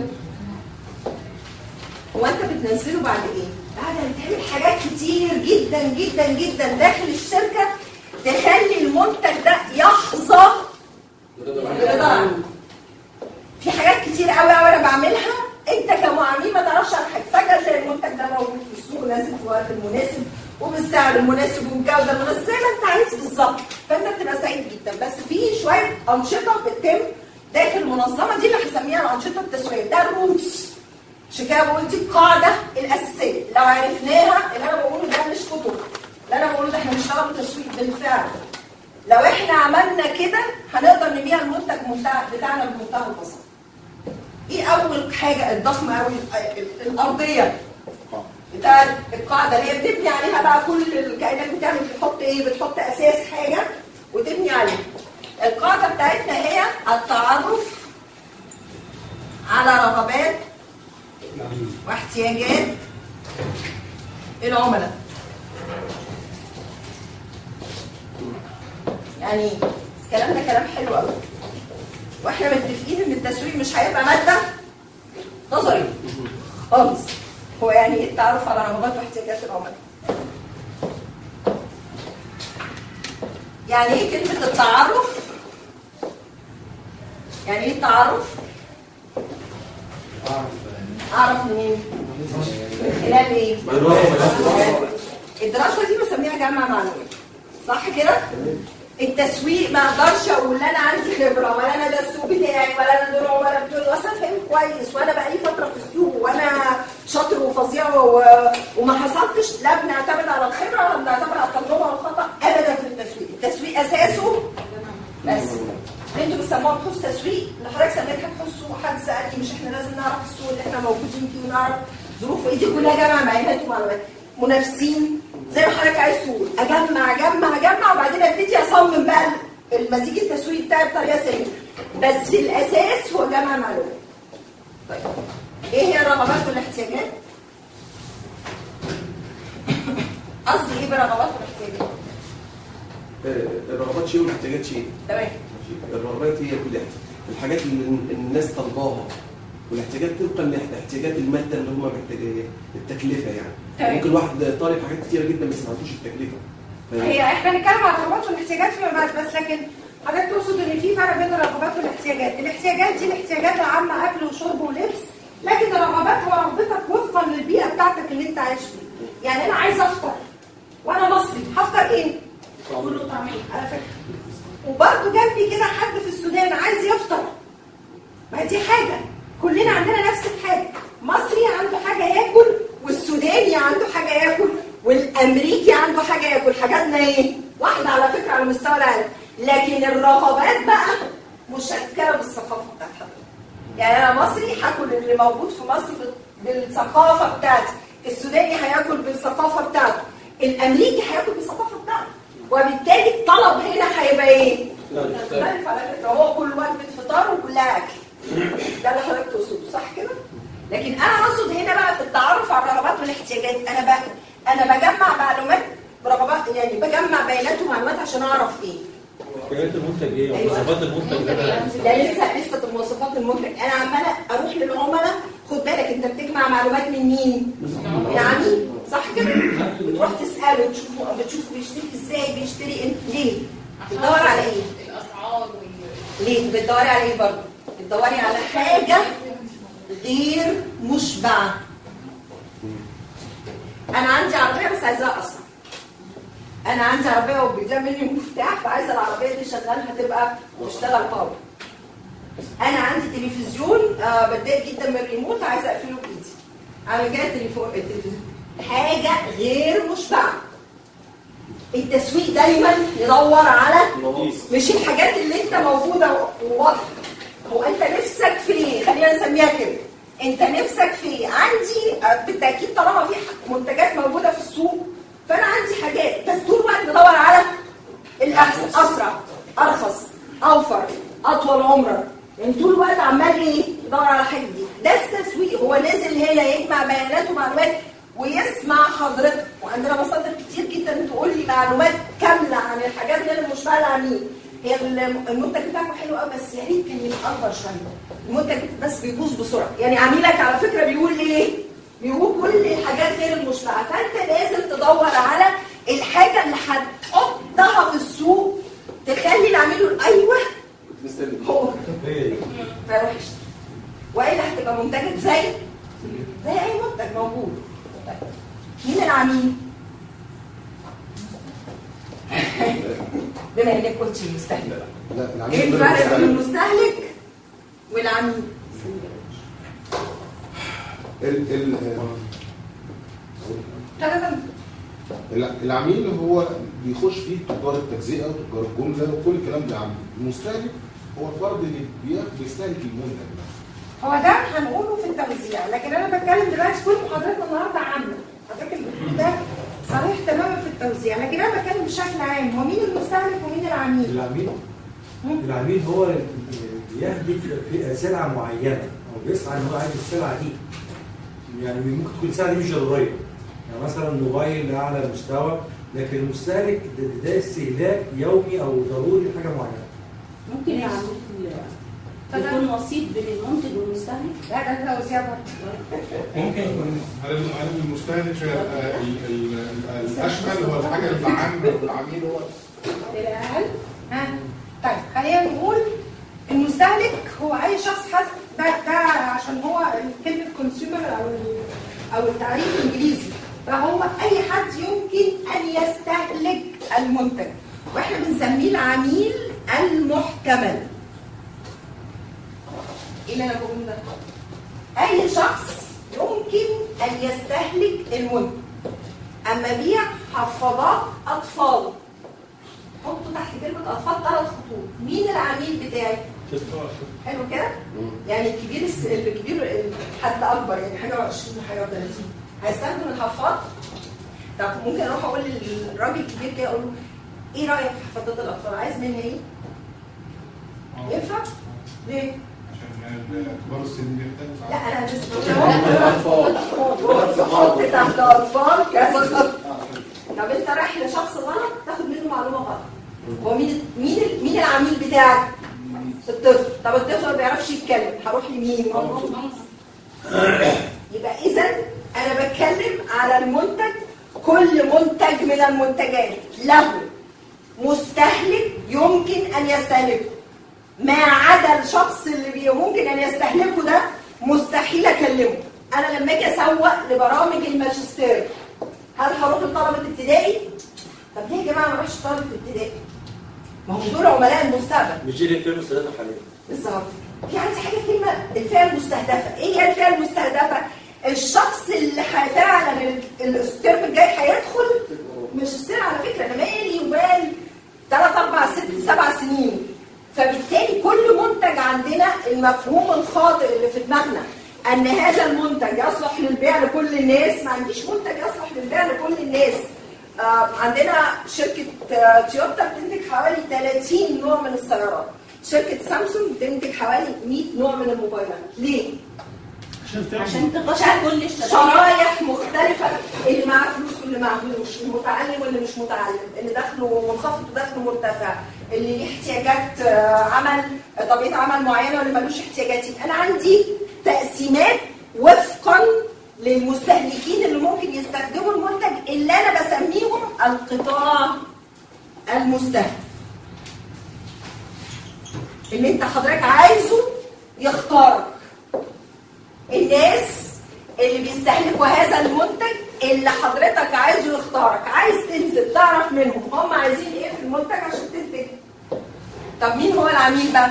هو انت بتنزله بعد ايه؟ بعد ما بتعمل حاجات كتير جدا جدا جدا داخل الشركه تخلي المنتج ده يحظى برضا عنك. في حاجات كتير قوي قوي انا بعملها انت كمعامل ما تعرفش عن حاجه. فجاه تلاقي المنتج ده موجود في السوق، نازل في الوقت المناسب وبالسعر المناسب وبالجوده المناسبه زي ما انت عايز بالظبط. فانت بتبقى سعيد جدا. بس في شويه انشطه بتتم داخل المنظمه دي اللي هسميها الانشطه التسويقيه. ده الروتس. عشان كده بقول دي القاعده الاساسيه. لو عرفناها اللي انا بقوله ده مش كتب، اللي انا بقوله ده احنا بنشتغل تسويق بالفعل. لو احنا عملنا كده هنقدر نبيع المنتج بتاعنا بمنتهى البساطه. ايه اول حاجه الضخمه قوي؟ الارضيه بتاعت القاعده اللي هي بتبني عليها بقى كل الكائنات بتعمل. بتحط ايه؟ بتحط اساس حاجه وتبني عليها. القاعده بتاعتنا هي التعرف على رغبات واحتياجات العملاء. يعني الكلام ده كلام حلو قوي، واحنا متفقين ان التسويق مش هيبقى ماده نظري خالص. هو يعني ايه التعرف على رغبات واحتياجات العملاء؟ يعني ايه كلمه التعرف؟ يعني ايه التعرف؟ اعرف منين؟ من خلال ايه؟ الدراسه دي بسميها جمع معلومات صح كده؟ التسويق ما اقدرش اقول لا انا عندي خبره ولا انا ده السوق بتاعي ولا انا دول ولا دول وانا فاهم كويس وانا بقالي فتره في السوق وانا شاطر وفظيع و... وما حصلتش. لا بنعتمد على الخبره ولا بنعتمد على التجربه والخطا ابدا في التسويق. التسويق اساسه بس انتوا بتسموها بحوث تسويق اللي حضرتك سميتها بحوث سوق. حد سالني مش احنا لازم نعرف السوق اللي احنا موجودين فيه ونعرف ظروفه ايه؟ دي كلها جمع معلومات ومعلومات. منافسين زي ما حضرتك عايز تقول اجمع اجمع اجمع وبعدين ابتدي اصمم بقى المزيج التسويقي بتاعي بطريقه سليمه. بس في الاساس هو جمع معلومات. طيب ايه هي الرغبات والاحتياجات؟ قصدي ايه برغبات والاحتياجات؟ الرغبات شيء والاحتياجات شيء. تمام. الرغبات هي كل الحاجات اللي الناس طالباها، والاحتياجات طبقا لاحتياجات الماده اللي هم محتاجين التكلفه يعني. تمام. ممكن واحد طالب حاجات كتيره جدا بس ما عندوش التكلفه. هي احنا بنتكلم عن الرغبات والاحتياجات فيما بعد، بس لكن حضرتك تقصد ان في فرق بين الرغبات والاحتياجات. الاحتياجات دي الاحتياجات العامه اكل وشرب ولبس، لكن الرغبات هو رغبتك وفقا للبيئه بتاعتك اللي انت عايش فيها. يعني انا عايز افطر وانا مصري هفطر ايه؟ فول وطعميه على فكره. وبرده جنبي كده حد في السودان عايز يفطر. ما دي حاجه كلنا عندنا نفس الحاجه. مصري عنده حاجه ياكل والسوداني عنده حاجه ياكل والامريكي عنده حاجه ياكل. حاجاتنا ايه؟ واحده على فكره على مستوى العالم، لكن الرغبات بقى مشكله بالثقافه بتاعت حضرتك. يعني انا مصري هاكل اللي موجود في مصر بالثقافه بتاعتي، السوداني هياكل بالثقافه بتاعته، الامريكي هياكل بالثقافه بتاعته، وبالتالي الطلب هنا هيبقى ايه؟ مختلف على فكره. هو كل وجبه فطار وكلها اكل. ده اللي حضرتك تقصده صح كده؟ لكن انا اقصد هنا بقى في التعرف على الرغبات والاحتياجات انا بقى انا بجمع معلومات برغبات، يعني بجمع بيانات ومعلومات عشان اعرف ايه؟ حاجات المنتج ايه؟ ومواصفات المنتج ده؟ لا لسه لسه مواصفات المنتج. انا عماله اروح للعملاء. خد بالك انت بتجمع معلومات من مين؟ من العميل صح كده؟ بتروح تساله تشوفه بتشوفه بيشتري ازاي بيشتري انت ليه؟ بتدور على ايه؟ الاسعار ليه؟ بتدوري على ايه برضه؟ بتدوري على حاجه غير مشبعه. انا عندي عربيه بس عايزاها اسرع. انا عندي عربيه وبيضيع مني المفتاح فعايزه العربيه دي شغالها تبقى تشتغل باور. انا عندي تلفزيون آه بتضايق جدا من الريموت عايزه اقفله بايدي. عامل كده التلفزيون حاجه غير مشبعه. التسويق دايما يدور على مش الحاجات اللي انت موجوده وواضحه. هو انت نفسك في ايه؟ خلينا نسميها كده. انت نفسك في ايه؟ عندي بالتاكيد طالما في منتجات موجوده في السوق فانا عندي حاجات، بس طول الوقت بدور على الاحسن، اسرع، ارخص، اوفر، اطول عمرا. يعني طول الوقت عمال ايه؟ يدور على حاجه دي. ده التسويق. هو نازل هنا يجمع بيانات ومعلومات ويسمع حضرتك. وعندنا مصادر كتير جدا تقول لي معلومات كامله عن الحاجات غير المشبعه للعميل. هي المنتج بتاعكم حلو قوي بس يا ريت كان يبقى اكبر شويه. المنتج بس بيبوظ بسرعه. يعني عميلك على فكره بيقول ايه؟ بيقول كل الحاجات غير المشبعه. فانت لازم تدور على الحاجه اللي هتحطها في السوق تخلي العميل يقول ايوه هو فيروح يشتري. والا هتبقى منتجات زي زي اي منتج موجود. مين العميل؟ بما انك قلت المستهلك. ايه الفرق بين المستهلك والعميل؟ ال ال العميل هو بيخش فيه تجار التجزئه وتجار الجمله وكل الكلام ده. عميل المستهلك هو الفرد اللي بيستهلك المنتج. هو ده هنقوله في التوزيع، لكن انا بتكلم دلوقتي كل محاضرتنا النهارده عامه. حضرتك اللي بتقول ده صحيح تماما في التوزيع، لكن انا بتكلم بشكل عام. هو مين المستهلك ومين العميل؟ العميل العميل هو اللي بيهدف في سلعه معينه او بيسعى ان هو عايز السلعه دي. يعني ممكن تكون السلعه دي مش ضروريه. يعني مثلا موبايل لاعلى مستوى، لكن المستهلك ده, ده استهلاك يومي او ضروري لحاجه معينه. ممكن العميل يكون وسيط بين المنتج والمستهلك؟ لا ده توزيع برضه. ممكن يكون هل المستهلك الاشمل هو الحاجه اللي عند العميل هو الاقل؟ ها طيب خلينا نقول المستهلك هو اي شخص حاسس ده ده عشان هو كلمه كونسيومر او او التعريف الانجليزي، فهو اي حد يمكن ان يستهلك المنتج، واحنا بنسميه العميل المحتمل. ايه اللي انا بقوله ده؟ اي شخص يمكن ان يستهلك المنتج. اما بيع حفاضات اطفال، حطوا تحت كلمه اطفال ثلاث خطوط. مين العميل بتاعي؟ حلو كده؟ يعني الكبير الكبير حد اكبر، يعني حاجه عشرين وحاجه ثلاثين هيستخدم الحفاض. طب ممكن اروح اقول للراجل الكبير كده اقول له ايه رايك في حفاضات الاطفال؟ عايز مني ايه؟ ينفع؟ ليه؟ كبار السن بيحتاجوا. لا انا مش بحط تحت اطفال كذا خط. طب انت رايح لشخص غلط تاخد منه معلومه غلط. هو مين مين مين العميل بتاعك؟ الطفل. طب الطفل ما بيعرفش يتكلم، هروح لمين؟ يبقى اذا انا بتكلم على المنتج. كل منتج من المنتجات له مستهلك يمكن ان يستهلكه، ما عدا الشخص اللي ممكن ان يستهلكه ده مستحيل اكلمه. انا لما اجي اسوق لبرامج الماجستير هل هروح لطلبه ابتدائي؟ طب ليه يا جماعه ما اروحش طلبه ابتدائي؟ ما هم دول عملاء المستقبل. مش دي الفئه المستهدفه حاليا. بالظبط. في عندي حاجه كلمه الفئه المستهدفه. ايه هي الفئه المستهدفه؟ الشخص اللي فعلا الترم الجاي هيدخل ماجستير على فكره، انا مالي يبال ثلاث اربع ست سبع سنين. فبالتالي كل منتج عندنا المفهوم الخاطئ اللي في دماغنا ان هذا المنتج يصلح للبيع لكل الناس. ما عنديش منتج يصلح للبيع لكل الناس. آه عندنا شركه آه تويوتا بتنتج حوالي ثلاثين نوع من السيارات. شركه سامسونج بتنتج حوالي مئة نوع من الموبايلات. ليه؟ عشان تغطي كل شرايح مختلفه، اللي معاه فلوس واللي معهوش، المتعلم واللي مش متعلم، اللي دخله منخفض ودخله مرتفع، اللي ليه احتياجات عمل طبيعه عمل معينه واللي ملوش احتياجات. انا عندي تقسيمات وفقا للمستهلكين اللي ممكن يستخدموا المنتج اللي انا بسميهم القطاع المستهلك، اللي انت حضرتك عايزه يختارك. الناس اللي بيستهلكوا هذا المنتج اللي حضرتك عايزه يختارك، عايز تنزل تعرف منهم هم عايزين ايه في المنتج عشان تنتج. طب مين هو العميل بقى؟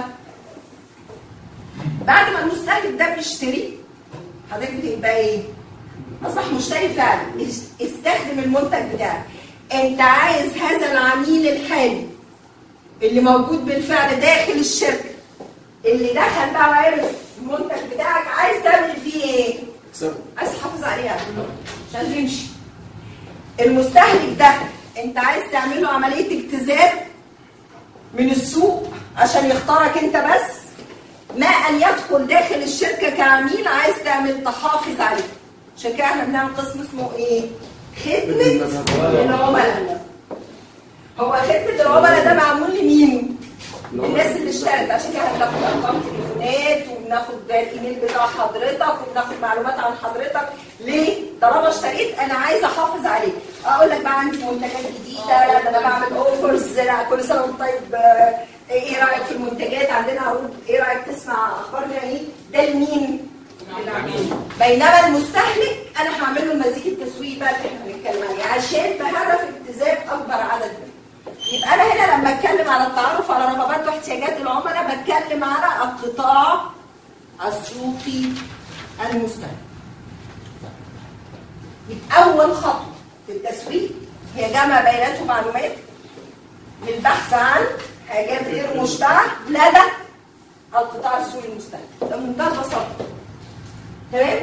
بعد ما المستهلك ده بيشتري حضرتك بتبقى ايه؟ اصبح مشتري فعلا. استخدم المنتج بتاعك. انت عايز هذا العميل الحالي اللي موجود بالفعل داخل الشركه، اللي دخل بقى وعرف المنتج بتاعك، عايز تعمل فيه ايه؟ عايز تحافظ عليه عشان يمشي. المستهلك ده انت عايز تعمله عمليه اجتذاب من السوق عشان يختارك انت بس، ما ان يدخل داخل الشركه كعميل عايز تعمل تحافظ عليه. عشان كده احنا بنعمل قسم اسمه ايه؟ خدمه العملاء. هو خدمه العملاء ده معمول لمين؟ الناس اللي اشترت. عشان كده بناخد ارقام تليفونات وبناخد الايميل بتاع حضرتك وبناخد معلومات عن حضرتك. ليه؟ طالما اشتريت انا عايزه احافظ عليك. اقول لك بقى عندي منتجات جديده، لا ده انا بعمل اوفرز، لا كل سنه وانت طيب، ايه رايك في المنتجات عندنا عروض، ايه رايك تسمع اخبارنا ايه؟ ده لمين؟ للعميل. بينما المستهلك انا هعمل له المزيج التسويقي بقى اللي احنا بنتكلم عليه عشان بهدف اجتذاب اكبر عدد منه. يبقى انا هنا لما اتكلم على التعرف على رغبات واحتياجات العملاء بتكلم على القطاع السوقي المستهلك. يبقى اول خطوه في التسويق هي جمع بيانات ومعلومات للبحث عن حاجات غير مشبعه لدى القطاع السوقي المستهلك. ده بمنتهى البساطه. تمام؟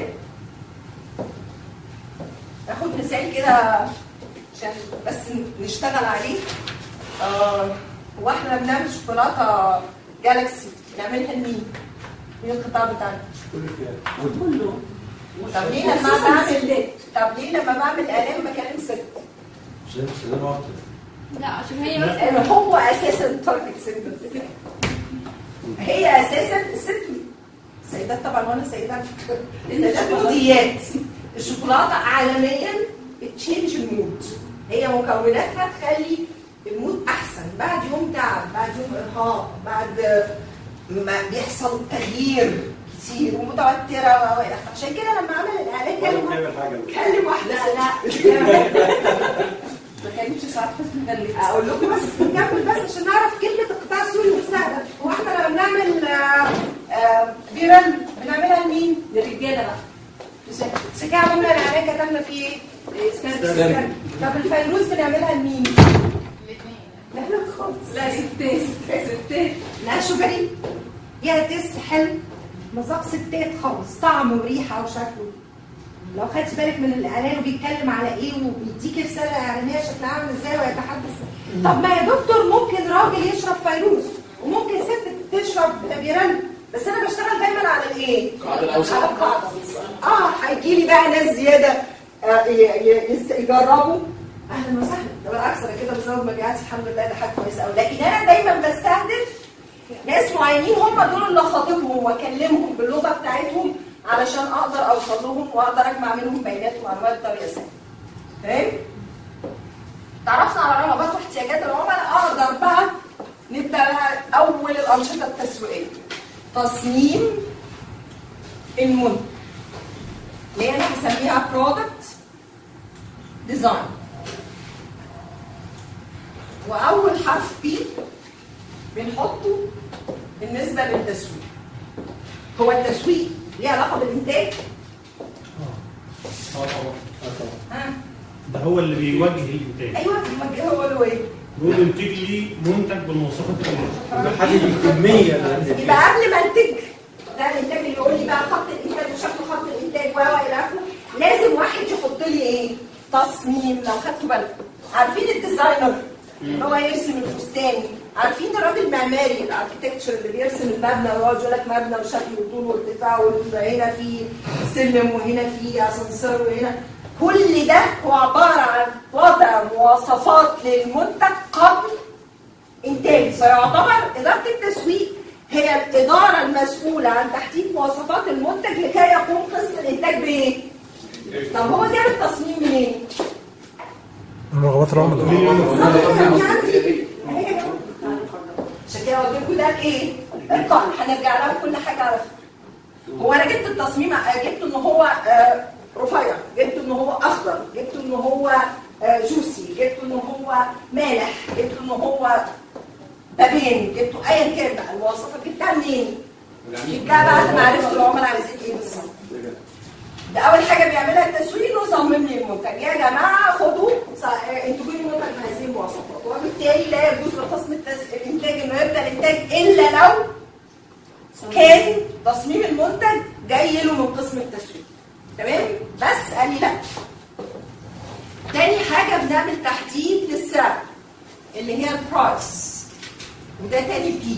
ناخد مثال كده عشان بس نشتغل عليه. آه هو احنا بنعمل شوكولاته جالاكسي بنعملها لمين؟ مين القطاع بتاعنا؟ كله. طب ليه لما بعمل طب ليه لما بعمل اعلان بكلم ست؟ عشان تستخدمها اكتر. لا عشان هي بس هو اساسا التارجت سيجمنت. هي اساسا الست. السيدات طبعا وانا سيدات السيدات موديات. الشوكولاته عالميا بتشينج المود. هي مكوناتها تخلي المود احسن بعد يوم تعب، بعد يوم ارهاق، بعد ما بيحصل تغيير كتير ومتوتره والى اخره. عشان كده لما عمل الاعلان كان حاجه كلم واحده. لا ما كانتش ساعات حسن ده. اقول لكم بس نكمل بس عشان نعرف كلمه القطاع السوري المستهدف. هو احنا لما بنعمل بيرن بنعملها لمين؟ للرجاله بقى. شكاية عموما العلاج كتبنا فيه ايه؟ طب الفيروز بنعملها لمين؟ الاثنين. لا لا خالص. لا ستات ستات. لا شوفي فيها تيست حلو، مذاق ستات خالص، طعم وريحه وشكله. لو خدت بالك من الاعلان وبيتكلم على ايه وبيديك رساله اعلانيه شكلها عامل ازاي ويتحدث. طب ما يا دكتور ممكن راجل يشرب فيروز وممكن ست تشرب بيرن، بس انا بشتغل دايما على الايه؟ القاعده الاوسط. على القاعده. اه هيجي لي بقى ناس زياده آه يجربوا. اهلا وسهلا، ده بالعكس انا كده بزود مبيعاتي الحمد لله، ده حاجه كويسه قوي. لكن انا دايما بستهدف ناس معينين هم دول اللي اخاطبهم واكلمهم باللغه بتاعتهم علشان اقدر اوصل لهم واقدر اجمع منهم بيانات ومعلومات بطريقه سهله. فاهم؟ تعرفنا على رغبات واحتياجات العملاء، اقدر بقى نبدا بقى اول الانشطه التسويقيه. تصميم المنتج اللي انا بسميها برودكت ديزاين. واول حرف بي بنحطه بالنسبه للتسويق. هو التسويق ليه علاقه بالانتاج؟ اه طبعا اه ها؟ ده هو اللي بيوجه الانتاج. ايوه بيوجهه هو له ايه؟ بيقول انتج لي منتج بالمواصفات الفلانيه. بحدد الكميه اللي عندي. يبقى قبل ما انتج ده الانتاج اللي يقول لي بقى خط الانتاج وشكل خط الانتاج و الى اخره، لازم واحد يحط لي ايه؟ تصميم. لو خدتوا بالكم عارفين الديزاينر اللي هو يرسم الفستان، عارفين الراجل المعماري الاركتكتشر اللي بيرسم المبنى ويقعد يقول لك مبنى وشكله وطول وارتفاع وهنا في سلم وهنا في اسانسير وهنا، كل ده هو عباره عن وضع مواصفات للمنتج قبل انتاج. فيعتبر اداره التسويق هي الاداره المسؤوله عن تحديد مواصفات المنتج لكي يقوم قسم الانتاج بايه؟ طب هو جاب التصميم منين؟ رغبات العملاء. عشان كده قلت لكم ده ايه؟ القطع هنرجع لها في كل حاجه على فكره. هو انا جبت التصميم، جبت ان هو آه رفيع، جبت ان هو اخضر، جبت ان هو آه جوسي، جبت ان هو مالح، جبت ان هو بابين، جبته ايا كان بقى المواصفات جبتها منين؟ جبتها بعد ما عرفت العملاء عايزين ايه بالظبط. ده اول حاجه بيعملها التسويق انه يصمم لي المنتج. يا جماعه خدوا انتجوا لي منتج بهذه المواصفات، وبالتالي لا يجوز لقسم الانتاج انه يبدا الانتاج الا لو كان تصميم المنتج جاي له من قسم التسويق. تمام؟ بس قال لي لا. تاني حاجه بنعمل تحديد للسعر اللي هي البرايس، وده تاني بي.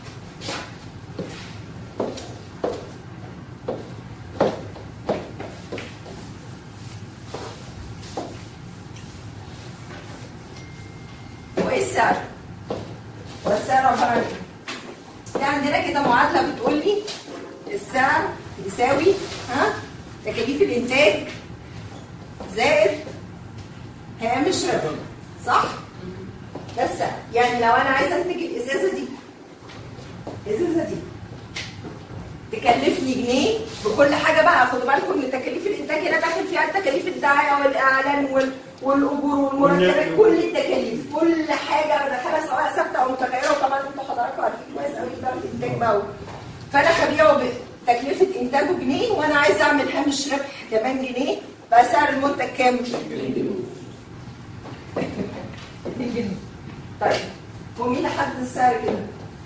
وايه السعر؟ والسعر عباره عن ايه؟ في عندنا كده معادله بتقول لي السعر يساوي ها تكاليف الانتاج زائد هامش ربح، صح؟ ده السعر. يعني لو انا عايزه انتج الازازه دي الازازه دي تكلفني جنيه بكل حاجه بقى. خدوا بالكم ان تكاليف الانتاج هنا داخل فيها تكاليف الدعايه والاعلان وال والاجور والمرتبات، كل التكاليف، كل حاجه بدخلها سواء ثابته او متغيره. وطبعا انتوا حضراتكم عارفين كويس قوي اداره الانتاج بقى. فانا هبيعه بتكلفه انتاجه جنيه وانا عايز اعمل هامش ربح كمان جنيه، بقى سعر المنتج كام؟ اتنين جنيه. طيب هو مين حدد السعر كده؟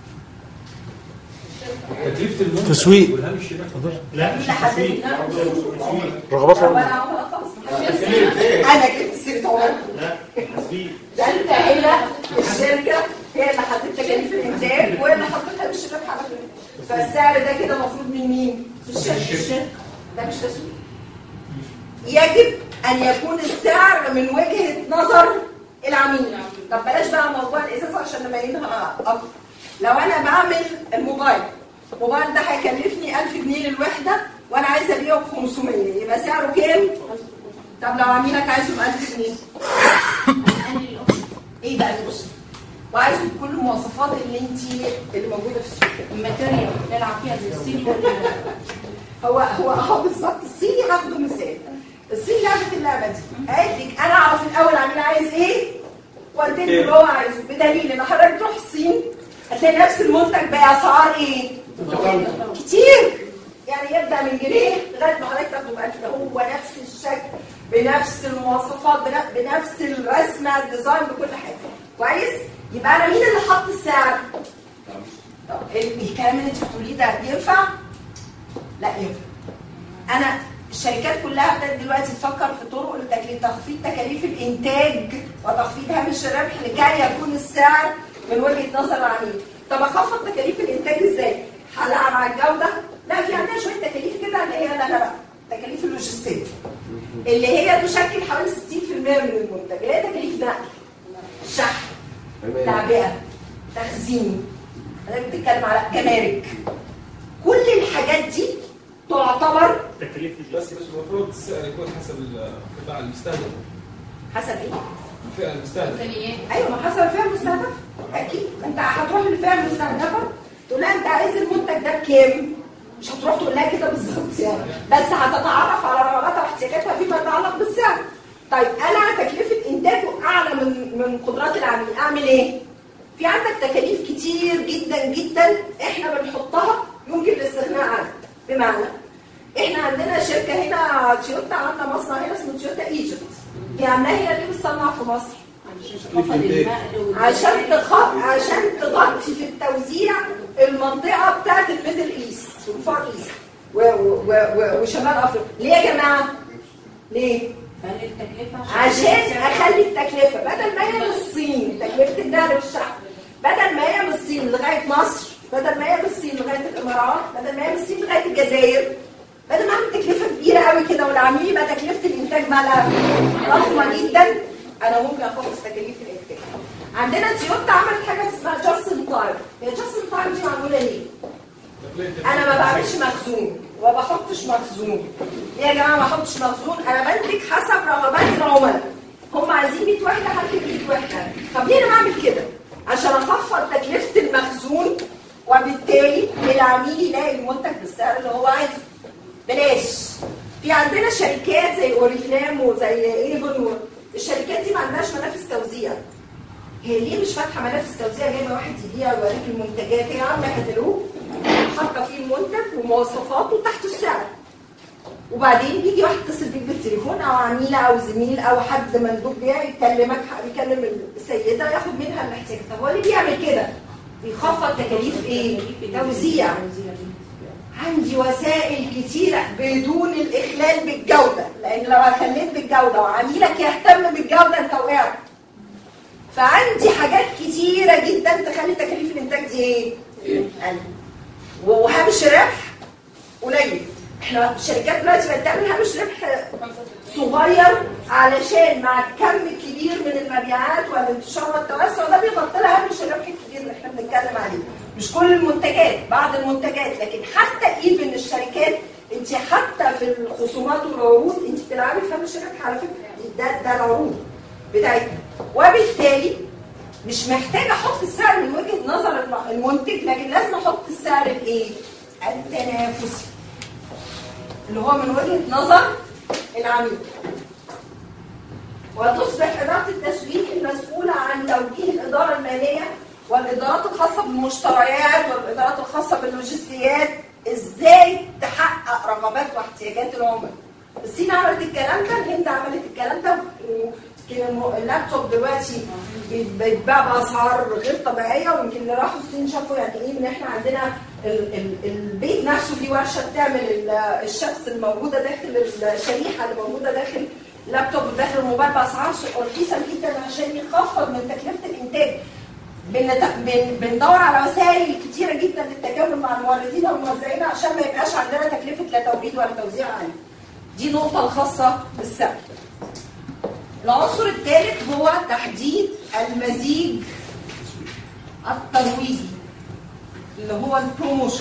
تكلفه المنتج تسويق. والهامش الربح. لا مش تسويق. رغبات انا العملاء. عملاء خالص. انا جبت سيره عملاء. لا تسويق. ده انت هنا الشركه هي اللي حطت تكاليف الانتاج وهي اللي حطت هامش الربح على فكره. فالسعر ده كده المفروض من مين؟ من الشركه. ده مش تسويق. يجب ان يكون السعر من وجهه نظر العميل. طب بلاش بقى موضوع الازازه عشان نبينها اكتر. لو انا بعمل الموبايل، الموبايل ده هيكلفني ألف جنيه للوحده وانا عايزه ابيعه ب خمسمية، يبقى سعره كام؟ طب لو عميلك عايزه ب ألف جنيه ايه بقى الاوبشن؟ وعايزه بكل المواصفات اللي انت اللي موجوده في السوق. الماتيريال نلعب فيها زي الصيني. هو هو اه بالظبط. الصيني هاخده مثال. الصيني اللعبه دي، قالت لك انا اعرف الاول العميل عايز ايه واديله اللي هو عايزه، بدليل ان حضرتك تروح الصين هتلاقي نفس المنتج باسعار ايه؟ كتير، يعني يبدا من جنيه لغايه ما حضرتك تاخده ب ألف، هو نفس الشكل بنفس المواصفات بنفس الرسمه الديزاين بكل حاجه. كويس؟ يبقى انا مين اللي حط السعر؟ طب الكلام اللي انت بتقوليه ده ينفع؟ لا ينفع. انا الشركات كلها ابتدت دلوقتي تفكر في طرق لتخفيض تكاليف الانتاج وتخفيض هامش الربح لكي يكون السعر من وجهه نظر العميل. طب اخفض تكاليف الانتاج ازاي؟ هلعب على الجوده؟ لا، في عندنا شويه تكاليف كده اللي هي لا لا بقى تكاليف اللوجستيه اللي هي تشكل حوالي ستين في المية من المنتج، اللي هي تكاليف نقل، شحن، تعبئه، تخزين، حضرتك بتتكلم على جمارك. كل الحاجات دي تعتبر تكاليف بس بس المفروض السعر يكون حسب القطاع المستهدف. حسب ايه؟ الفئه المستهدفه. ايوه، ما حسب الفئه المستهدفه اكيد. انت هتروح للفئه المستهدفه تقول لها انت عايز المنتج ده بكام؟ مش هتروح تقول لها كده بالظبط يعني، بس هتتعرف على رغباتها واحتياجاتها فيما يتعلق بالسعر. طيب انا تكلفه انتاجه اعلى من من قدرات العميل، اعمل ايه؟ في عندك تكاليف كتير جدا جدا احنا بنحطها يمكن الاستغناء عنها. بمعنى احنا عندنا شركه هنا تويوتا عامله مصنع هنا اسمه تويوتا ايجيبت. دي عاملاها هي ليه بتصنع في مصر؟ عشان تخط عشان تغطي في التوزيع المنطقه بتاعت الميدل ايست والفار ايست وشمال افريقيا. ليه يا جماعه؟ ليه؟ عشان اخلي التكلفه بدل ما هي من الصين تكلفه النقل والشحن، بدل ما هي من الصين لغايه مصر، بدل ما هي من الصين لغايه الامارات، بدل ما هي من الصين لغايه الجزائر، بدل ما اعمل تكلفه كبيره قوي كده والعميل يبقى تكلفه الانتاج مالها ضخمه جدا، انا ممكن اخفض تكاليف الانتاج. عندنا تويوتا عملت حاجه اسمها جاست ان تايم. هي جاست ان تايم دي معموله ليه؟ انا ما بعملش مخزون وما بحطش مخزون. ليه يا جماعه ما بحطش مخزون؟ انا بنتج حسب رغبات العملاء. هم عايزين مية وحده هنتج مية وحده. طب ليه انا بعمل كده؟ عشان اخفض تكلفه المخزون وبالتالي العميل يلاقي المنتج بالسعر اللي هو عايزه. بلاش. في عندنا شركات زي اوريفلام وزي ايفون، الشركات دي ما عندهاش منافذ توزيع. هي ليه مش فاتحه منافذ توزيع؟ جايبه واحد يبيع ويوريك المنتجات، هي عامله كتالوج حاطه فيه المنتج ومواصفاته تحت السعر. وبعدين بيجي واحد يتصل بيك بالتليفون او عميله او زميل او حد مندوب بيع يكلمك يكلم السيده ياخد منها الاحتياج. طب هو ليه بيعمل كده؟ بيخفض تكاليف ايه؟ توزيع. عندي وسائل كتيرة بدون الإخلال بالجودة، لأن لو خليت بالجودة وعميلك يهتم بالجودة أنت وقعت. فعندي حاجات كتيرة جدا تخلي تكاليف الإنتاج دي إيه؟ قليل. وهامش ربح قليل. إحنا الشركات دلوقتي بقت تعمل هامش ربح صغير علشان مع الكم الكبير من المبيعات والانتشار والتوسع ده بيغطي لها هامش الربح الكبير اللي إحنا بنتكلم عليه. مش كل المنتجات، بعض المنتجات، لكن حتى ايفن الشركات انت حتى في الخصومات والعروض انت بتلعبي في هامش الربح على فكره، ده ده العروض بتاعتنا. وبالتالي مش محتاجه احط السعر من وجهه نظر المنتج، لكن لازم احط السعر الايه؟ التنافسي اللي هو من وجهه نظر العميل. وتصبح اداره التسويق المسؤوله عن توجيه الاداره الماليه والادارات الخاصه بالمشتريات والادارات الخاصه باللوجستيات ازاي تحقق رغبات واحتياجات العملاء. الصين عملت الكلام ده، الهند عملت الكلام ده، ويمكن اللابتوب دلوقتي بيتباع باسعار غير طبيعيه، ويمكن اللي راحوا الصين شافوا يعني ايه ان احنا عندنا ال ال البيت نفسه فيه ورشه بتعمل الشمس الموجوده داخل الشريحه اللي موجوده داخل اللابتوب داخل الموبايل باسعار رخيصه جدا عشان يخفض من تكلفه الانتاج. بندور على وسائل كتيره جدا للتجاوب مع الموردين والموزعين عشان ما يبقاش عندنا تكلفه لا توريد ولا توزيع عاليه. دي نقطه الخاصه بالسعر. العنصر الثالث هو تحديد المزيج الترويجي اللي هو البروموشن.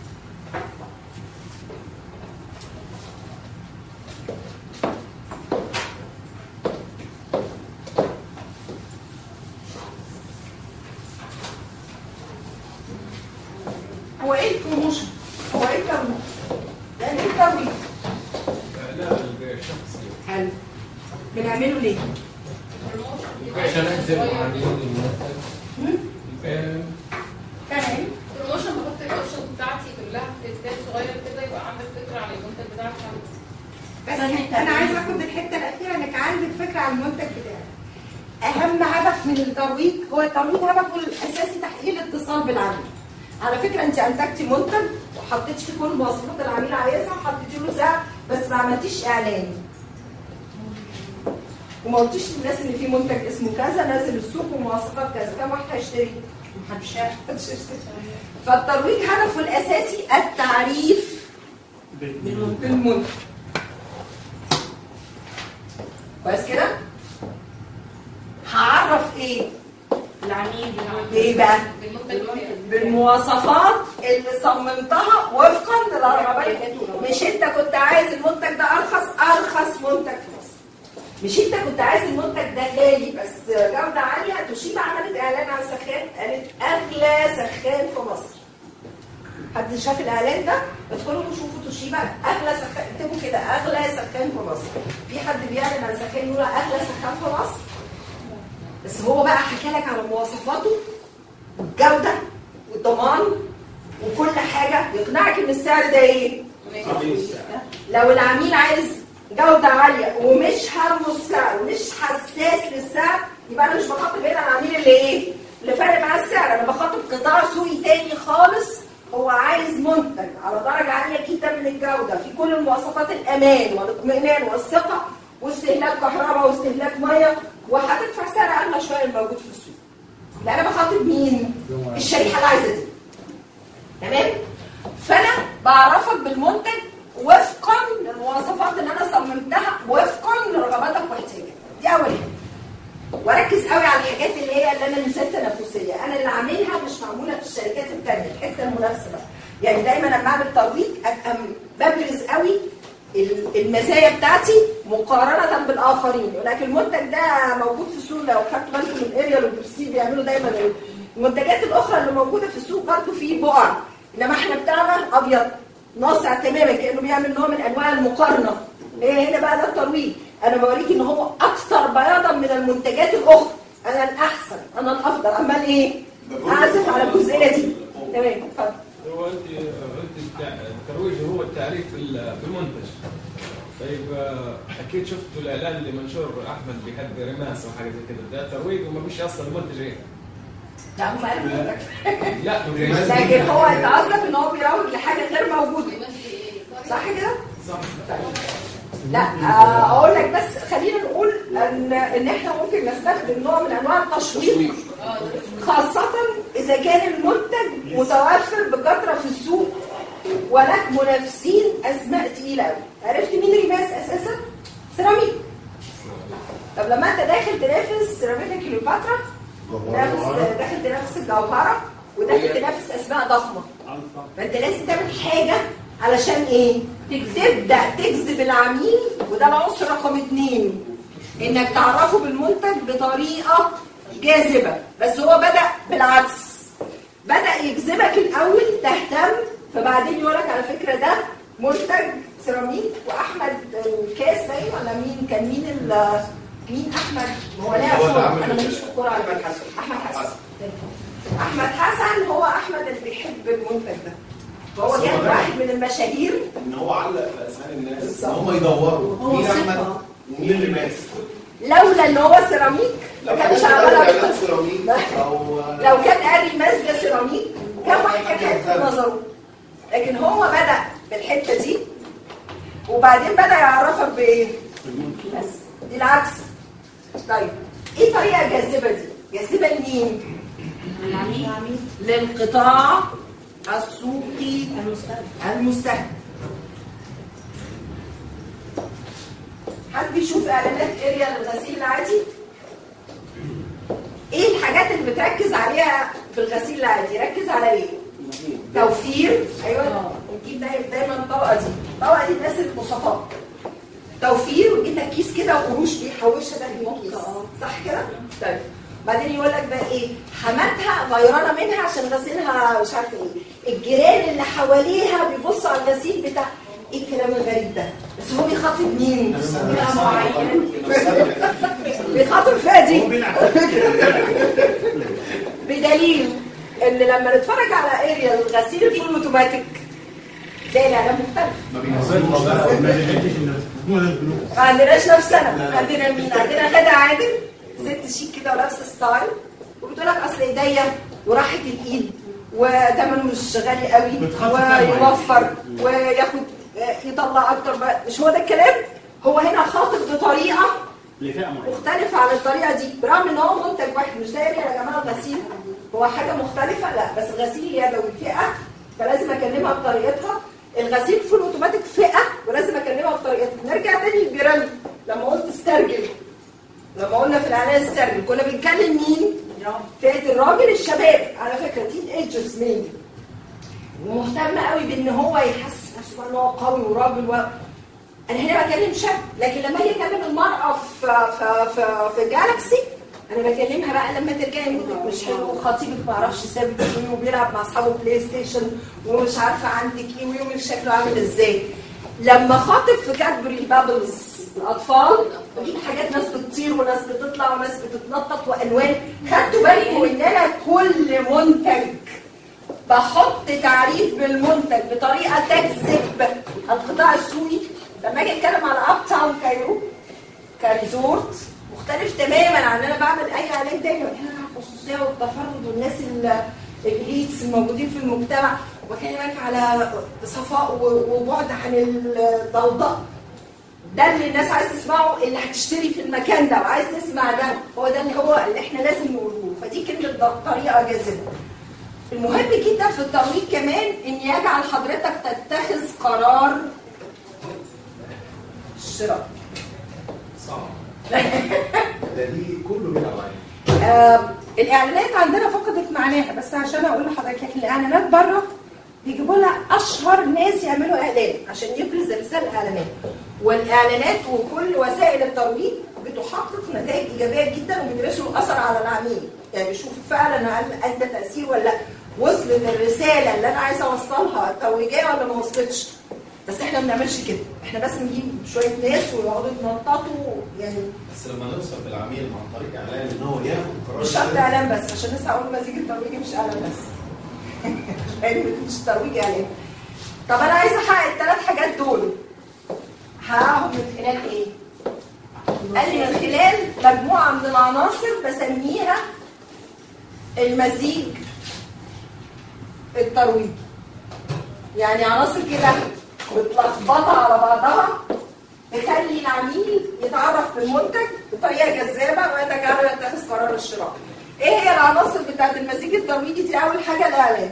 هو ايه البروموشن؟ هو ايه الترويج؟ يعني ايه الترويج؟ اعلان البيع الشخصي. حلو. بنعمله ليه؟ عشان اكسب عميل المنتج. تمام. بروموشن بحط الاوبشن بتاعتي كلها في كتاب صغير كده يبقى عندك فكره عن المنتج بتاعك. بس انا عايزه اخد الحته الاخيره انك عندك فكره عن المنتج بتاعك. اهم هدف من الترويج هو الترويج هدفه الاساسي تحقيق الاتصال بالعميل. على فكره انت انتجتي منتج وحطيتي فيه كل مواصفات العميل عايزها وحطيتي له سعر بس ما عملتيش اعلان. وما قلتيش للناس ان في منتج اسمه كذا نازل السوق ومواصفات كذا، كم واحد هيشتري؟ محدش هيشتري. فالترويج هدفه الاساسي التعريف بالمنتج. كويس كده؟ هعرف ايه؟ العميل بايه بقى؟ بالمواصفات اللي صممتها وفقا للرغبات. مش انت كنت عايز المنتج ده ارخص ارخص منتج في مصر. مش انت كنت عايز المنتج ده غالي بس جوده عاليه. توشيبا عملت اعلان عن سخان قالت اغلى سخان في مصر. حد شاف الاعلان ده؟ ادخلوا شوفوا توشيبا اغلى سخان، اكتبوا كده اغلى سخان في مصر. في حد بيعلن عن سخان يقول اغلى سخان في مصر؟ بس هو بقى حكى لك على مواصفاته والجوده والضمان وكل حاجه يقنعك ان السعر ده ايه؟ لو العميل عايز جوده عاليه ومش همه السعر ومش حساس للسعر يبقى انا مش بخاطب هنا العميل اللي ايه؟ اللي فارق معاه السعر. انا بخاطب قطاع سوقي تاني خالص هو عايز منتج على درجه عاليه جدا من الجوده في كل المواصفات، الامان والاطمئنان والثقه واستهلاك كهرباء واستهلاك ميه، وهتدفع سعر اغلى شويه الموجود في السوق. لا انا بخاطب مين؟ الشريحه اللي عايزه دي. تمام؟ فانا بعرفك بالمنتج وفقا للمواصفات اللي انا صممتها وفقا لرغباتك واحتياجاتك. دي اول حاجه. واركز قوي على الحاجات اللي هي اللي انا نسيت تنافسيه، انا اللي عاملها مش معموله في الشركات الثانيه، الحته المنافسه بقى. يعني دايما لما اعمل ترويج ابقى ببرز قوي المزايا بتاعتي مقارنه بالاخرين. ولكن المنتج ده موجود في السوق، لو خدتوا بالكم من اريال وبرسي بيعملوا دايما المنتجات الاخرى اللي موجوده في السوق برضه في بقع، انما احنا بتاعنا ابيض ناصع تماما كانه بيعمل نوع من انواع المقارنه. ايه هنا بقى ده الترويج، انا بوريك ان هو اكثر بياضا من المنتجات الاخرى، انا الاحسن انا الافضل، عمال ايه؟ اعزف على الجزئيه دي. تمام اتفضل. هو انت قلت الترويج هو التعريف بالمنتج. طيب اكيد شفتوا الاعلان اللي منشور احمد بيحب رماس او حاجه زي كده، ده ترويج وما فيش اصلا المنتج ايه؟ لا هم قالوا منتج. لا لكن هو انت قصدك ان هو بيروج لحاجه غير موجوده. صح كده؟ صح. لا اقول لك بس خلينا نقول ان ان احنا ممكن نستخدم نوع من انواع التشويق خاصه اذا كان المنتج متوفر بكثره في السوق ولك منافسين اسماء تقيله قوي. عرفت مين ريماس اساسا؟ سيراميك. طب لما انت داخل تنافس سيراميكا كليوباترا، داخل تنافس الجوهره وداخل تنافس اسماء ضخمه، فانت لازم تعمل حاجه علشان ايه؟ تبدا تجذب العميل، وده العنصر رقم اثنين، انك تعرفه بالمنتج بطريقه جاذبه. بس هو بدا بالعكس، بدا يجذبك الاول تهتم، فبعدين يقولك على فكره ده منتج سيراميك. واحمد الكاس باين ولا مين كان؟ مين ال مين احمد؟ هو لا صوره، انا ماليش في الكوره على فكره. احمد حسن. احمد حسن هو احمد اللي بيحب المنتج ده. هو كان واحد من المشاهير ان هو علق في اذهان الناس ان هم يدوروا مين احمد ومين ريماس. لولا ان هو سيراميك ما كانش عملها سيراميك. لو كان قال ريماس ده سيراميك كان واحد كان هيلفت نظره. لكن هو بدا بالحته دي وبعدين بدا يعرفك بايه؟ بس دي العكس. طيب ايه الطريقه الجاذبه دي؟ جاذبه لمين؟ العميل. للقطاع السوقي المستهدف. حد بيشوف اعلانات اريال للغسيل العادي؟ ايه الحاجات اللي بتركز عليها في الغسيل العادي؟ ركز على ايه؟ توفير. ايوه نجيب دايما الطبقه دي، الطبقه دي الناس البسطاء. توفير، وجيب لك كيس كده وقروش بيحوشها ده كيس، صح كده؟ طيب بعدين يقول لك بقى ايه؟ حماتها غيرانه منها عشان غسيلها مش عارفه ايه، الجيران اللي حواليها بيبصوا على الغسيل بتاع ايه الكلام الغريب ده؟ بس هو بيخاطب مين؟ فئه معينه. بصي بدليل ان لما نتفرج على اريا الغسيل الفول اوتوماتيك تلاقي الاعلام مختلف. ما عندناش نفسنا، عندنا مين؟ عندنا غدا عادل ست شيك كده ولابسه ستايل وبتقول لك اصل ايديا وراحه الايد وثمنه مش غالي قوي ويوفر وياخد يطلع اكتر بقى. مش هو ده الكلام؟ هو هنا خاطب بطريقه مختلفه عن الطريقه دي، برغم ان هو منتج واحد. مش دايري يا جماعه الغسيل هو حاجه مختلفه، لا بس الغسيل يدوي فئه فلازم اكلمها بطريقتها، الغسيل فول اوتوماتيك فئه ولازم اكلمها بطريقتها. نرجع تاني للبيراميد لما قلت استرجل، لما قلنا في الاعلان استرجل كنا بنتكلم مين؟ فئه الراجل الشباب على فكره تين ايجرز مين ومهتم قوي بان هو يحس نفسه ان هو قوي وراجل و... انا هنا بكلم شاب، لكن لما اجي اكلم المراه في في في, في جالكسي انا بكلمها بقى لما ترجعي مودك مش حلو وخطيبك ما اعرفش سابك ايه وبيلعب مع اصحابه بلاي ستيشن ومش عارفه عندك ايه ويومك شكله عامل ازاي. لما خاطب في كادبري بابلز الاطفال بجيب حاجات ناس بتطير وناس بتطلع وناس بتتنطط والوان. خدتوا بالكم ان انا كل منتج بحط تعريف بالمنتج بطريقه تجذب القطاع السوقي. لما اجي اتكلم على اب تاون كايرو كريزورت مختلف تماما عن ان انا بعمل اي اعلان دايما بتكلم عن الخصوصيه والتفرد والناس الاليتس الموجودين في المجتمع، وبكلمك على صفاء وبعد عن الضوضاء. ده اللي الناس عايز تسمعه، اللي هتشتري في المكان ده وعايز تسمع ده، هو ده اللي هو اللي احنا لازم نقوله. فدي كلمه طريقه جاذبه. المهم جدا في الترويج كمان ان يجعل حضرتك تتخذ قرار الشراء. صعب. ده دي كله بيلعب عليه. آه الاعلانات عندنا فقدت معناها، بس عشان اقول لحضرتك لكن الاعلانات بره بيجيبوا لها اشهر ناس يعملوا اعلان عشان يبرز رساله الاعلانات. والاعلانات وكل وسائل الترويج بتحقق نتائج ايجابيه جدا وبيدرسوا الاثر على العميل، يعني بيشوفوا فعلا هل ادى تاثير ولا لا، وصلت الرساله اللي انا عايزه اوصلها الترويجيه ولا ما وصلتش. بس احنا ما بنعملش كده، احنا بس نجيب شويه ناس ويقعدوا يتنططوا يعني. بس لما نوصل بالعميل عن طريق اعلان ان هو ياخد قرار مش شرط اعلان بس، عشان لسه هقول مزيج الترويجي مش اعلان بس. يعني مش ترويج اعلان. طب انا عايزه احقق الثلاث حاجات دول. هحققهم من خلال ايه؟ قال لي من خلال مجموعه من العناصر بسميها المزيج الترويجي. يعني عناصر كده متلخبطه على بعضها تخلي العميل يتعرف بالمنتج بطريقه جذابه ويتجعله يتخذ قرار الشراء. ايه هي العناصر بتاعت المزيج الترويجي دي؟ اول حاجه الاعلان.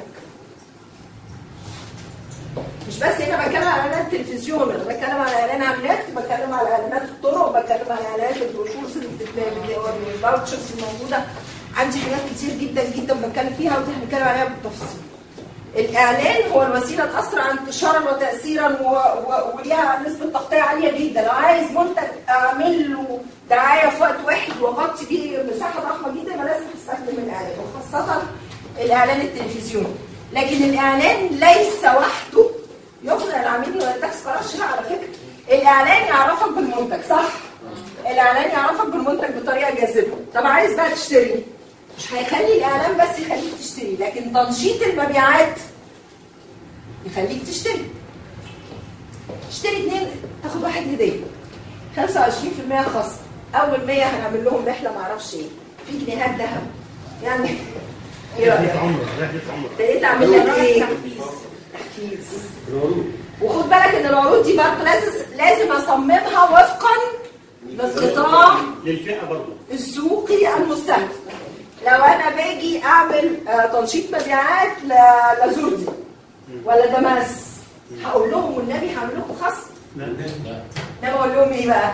مش بس هنا بتكلم على اعلانات تلفزيون، انا بتكلم على اعلان على النت، بتكلم على اعلانات الطرق، بتكلم على اعلانات البروشورز اللي بتتباع والفاوتشرز الموجوده. عندي حاجات كتير جدا جدا بتكلم فيها ودي هنتكلم عليها بالتفصيل. الاعلان هو الوسيله الاسرع انتشارا وتاثيرا وليها نسبه تغطيه عاليه جدا. لو عايز منتج اعمل له دعايه في وقت واحد واغطي بيه مساحه ضخمه جدا يبقى لازم تستخدم الاعلان، وخاصه الاعلان التلفزيوني. لكن الاعلان ليس وحده يقنع العميل انه يتخذ قرار شراء. على فكره الاعلان يعرفك بالمنتج، صح؟ الاعلان يعرفك بالمنتج بطريقه جاذبه. طب عايز بقى تشتري، مش هيخلي الاعلان بس يخليك تشتري، لكن تنشيط المبيعات يخليك تشتري. تشتري اثنين تاخد واحد هديه، خمسة وعشرين بالمية خصم، اول مية هنعمل لهم رحله ما اعرفش ايه، في جنيهات ذهب يعني. ايه رايك؟ رحله عمره رحله عمره ابتديت اعمل لك ايه؟ تحفيز. وخد بالك ان العروض دي برضه لازم لازم اصممها وفقا للقطاع للفئه برضه السوقي المستهدف. لو انا باجي اعمل تنشيط مبيعات لزوردي ولا دماس هقول لهم والنبي هعمل لكم خصم. لا لا انا بقول لهم ايه بقى؟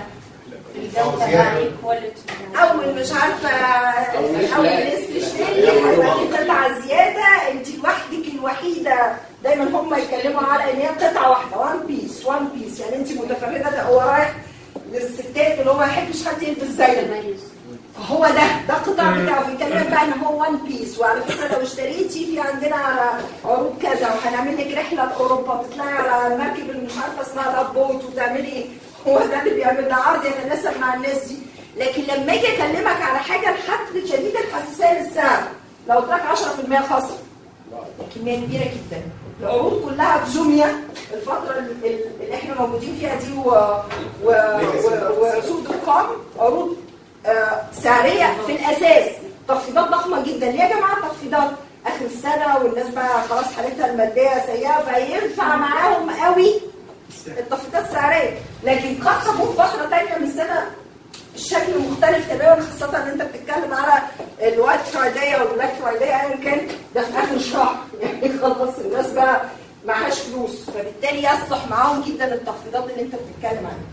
اول مش عارفه اول ناس تشتري هيبقى في قطعه زياده، انت لوحدك الوحيده. دايما هم يتكلموا على ان هي قطعه واحده، وان بيس وان بيس، يعني انت متفرده. ده هو رايح للستات اللي هو ما يحبش حد يلبس زيه، هو ده ده القطاع بتاعه. بيتكلم بقى ان هو وان بيس، وعلى فكره لو اشتريتي في عندنا عروض كذا وهنعمل لك رحله لاوروبا تطلعي على المركب اللي مش عارفه اسمها ده بوت وتعملي ايه. هو ده اللي بيعمل ده عرض يتناسب مع الناس دي. لكن لما اجي اكلمك على حاجه لحد شديد الحساسيه للسعر، لو قلت لك عشرة في المية خصم كميه كبيره جدا. العروض كلها في جوميا الفتره اللي احنا موجودين فيها دي و و وسوق دوت كوم عروض آه سعريه في الاساس، تخفيضات ضخمه جدا. ليه يا جماعه تخفيضات؟ اخر السنه والناس بقى خلاص حالتها الماديه سيئه، فينفع معاهم قوي التخفيضات السعريه. لكن قد تكون فتره ثانيه من السنه الشكل مختلف تماما، خاصه ان انت بتتكلم على الوايت فرايداي او البلاك فرايداي ايا كان، ده في اخر الشهر يعني خلاص الناس بقى معهاش فلوس، فبالتالي يصلح معاهم جدا التخفيضات اللي انت بتتكلم عنها.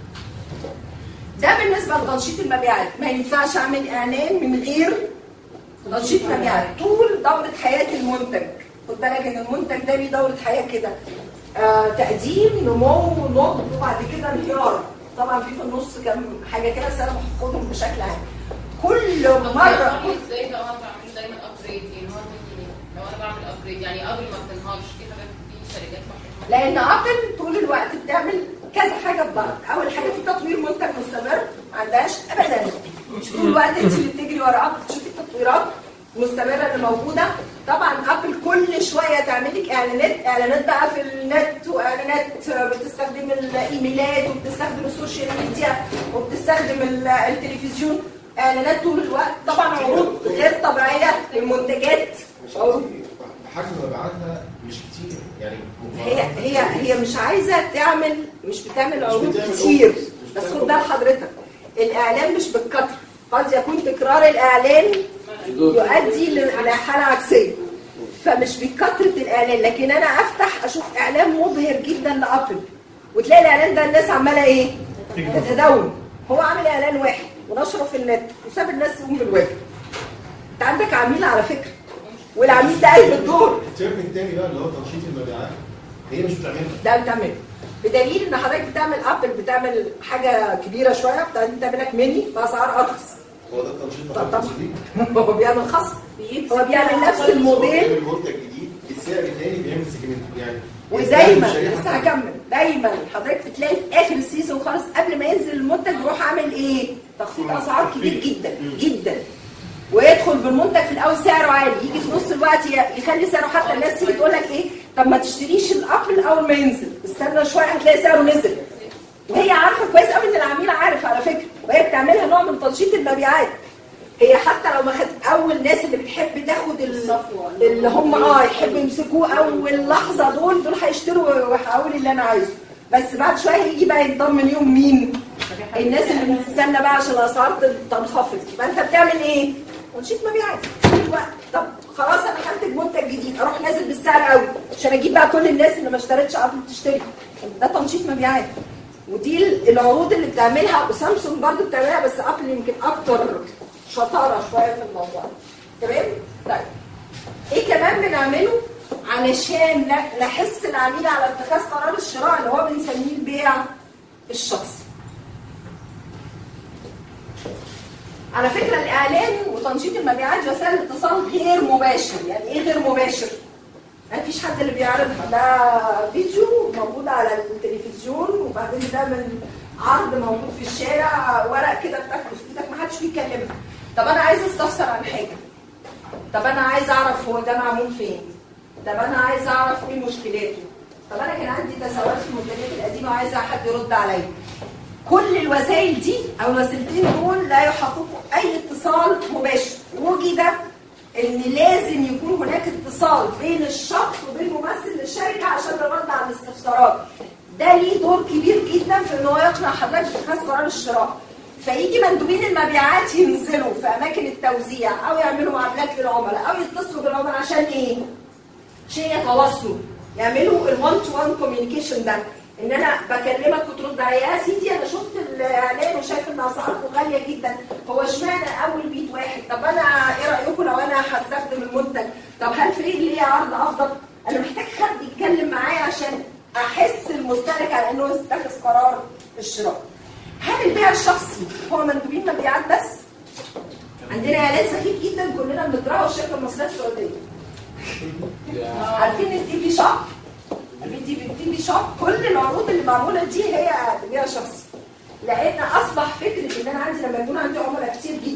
ده بالنسبه لتنشيط المبيعات. ما ينفعش اعمل اعلان من غير تنشيط مبيعات طول دوره حياه المنتج. خد بالك ان المنتج ده ليه دوره حياه كده، آه تقديم، نمو، نضج، وبعد كده انهيار. طبعا في في النص كام حاجه كده بس انا باخدهم بشكل عام. كل مره ازاي لو انا بعمل دايما ابجريد، يعني هو لو انا بعمل ابجريد يعني قبل ما بتنهارش في حاجات في شركات بحث. لان ابل طول الوقت بتعمل كذا حاجه ببعض. اول حاجه في تطوير منتج مستمر ما عندهاش ابدا، مش طول الوقت انت اللي بتجري ورا ابل تشوفي التطويرات المستمره اللي موجوده. طبعا ابل كل شويه تعمل لك اعلانات، اعلانات بقى في النت، واعلانات بتستخدم الايميلات، وبتستخدم السوشيال ميديا، وبتستخدم التلفزيون، اعلانات طول الوقت. طبعا عروض غير طبيعيه للمنتجات. حجم مبيعاتها مش كتير يعني. هي هي هي مش عايزه تعمل، مش بتعمل عروض كتير. بس خد بال حضرتك، الاعلان مش بالكتر، قد يكون تكرار الاعلان يؤدي لحاله عكسيه، فمش بكثره الاعلان. لكن انا افتح اشوف اعلان مبهر جدا لابل، وتلاقي الاعلان ده الناس عماله ايه؟ تتداوم. هو عامل اعلان واحد ونشره في النت وساب الناس تقوم بالواجب. انت عندك عميل على فكره، والعميل ده قلب الدور. الترم الثاني بقى اللي هو تنشيط المبيعات هي مش بتعملها. ده بتعمله بدليل ان حضرتك بتعمل ابل بتعمل حاجه كبيره شويه، بتعمل لك ميني باسعار ارخص. هو ده التنشيط طبعا هو بيعمل خصم، هو بيعمل نفس الموديل المنتج الجديد السعر الثاني بيعمل سيجمنت يعني. ودايما لسه هكمل، دايما حضرتك بتلاقي في اخر السيزون خالص قبل ما ينزل المنتج يروح عامل ايه؟ تخفيض اسعار كبير جدا جدا، ويدخل بالمنتج في الاول سعره عالي، يجي في نص الوقت يخلي سعره، حتى الناس تيجي تقول لك ايه؟ طب ما تشتريش الابل اول ما ينزل، استنى شويه هتلاقي سعره نزل. وهي عارفه كويس قوي ان العميل عارف على فكره، وهي بتعملها نوع من تنشيط المبيعات. هي حتى لو ما خدت اول ناس اللي بتحب تاخد اللي هم اه يحبوا يمسكوه اول لحظه، دول دول هيشتروا وهقول اللي انا عايزه. بس بعد شويه هيجي بقى ينضم ليهم مين؟ الناس اللي بتستنى بقى عشان الاسعار تنخفض. يبقى انت بتعمل ايه؟ تنشيط مبيعات طول الوقت. طب خلاص انا هنتج منتج جديد، اروح نازل بالسعر قوي عشان اجيب بقى كل الناس اللي ما اشترتش قبل تشتري. ده تنشيط مبيعات. ودي العروض اللي بتعملها، وسامسونج برضه بتعملها، بس ابل يمكن اكتر شطاره شويه في الموضوع. تمام؟ طيب ايه كمان بنعمله علشان نحس العميل على اتخاذ قرار الشراء اللي هو بنسميه البيع الشخصي؟ على فكره الاعلان وتنشيط المبيعات وسائل اتصال غير مباشر. يعني ايه غير مباشر؟ ما فيش حد اللي بيعرضها، ده فيديو موجود على التلفزيون، وبعدين ده من عرض موجود في الشارع، ورق كده بتاخده في ايدك، ما حدش بيكلمك. طب انا عايز استفسر عن حاجه، طب انا عايز اعرف هو ده معمول فين، طب انا عايز اعرف ايه مشكلاته، طب انا كان عندي تساؤلات في المنتجات القديمه وعايزه حد يرد عليا. كل الوسائل دي او الوسيلتين دول لا يحققوا اي اتصال مباشر. وجد ان لازم يكون هناك اتصال بين الشخص وبين ممثل للشركه عشان الرد على الاستفسارات. ده ليه دور كبير جدا في ان هو يقنع حضرتك باتخاذ قرار الشراء. فيجي مندوبين المبيعات ينزلوا في اماكن التوزيع او يعملوا معاملات للعملاء او يتصلوا بالعملاء عشان ايه؟ عشان يتواصلوا، يعملوا الوان تو وان كوميونيكيشن. ده ان انا بكلمك وترد عليا، يا سيدي انا شفت الاعلان وشايف ان اسعاركم غاليه جدا، هو اشمعنى اول مية واحد؟ طب انا ايه رايكم لو انا هستخدم المنتج؟ طب هل في ليه عرض افضل؟ انا محتاج حد يتكلم معايا عشان احس المستهلك على انه يتخذ قرار الشراء. هل البيع الشخصي هو مندوبين مبيعات بس؟ عندنا اعلان سخيف جدا كلنا بنقراه الشركه المصريه السعوديه. عارفين التي في شوب؟ التي في شوب كل العروض اللي معموله دي هي بيع شخصي. لان اصبح فكره ان انا عندي لما يكون عندي عملاء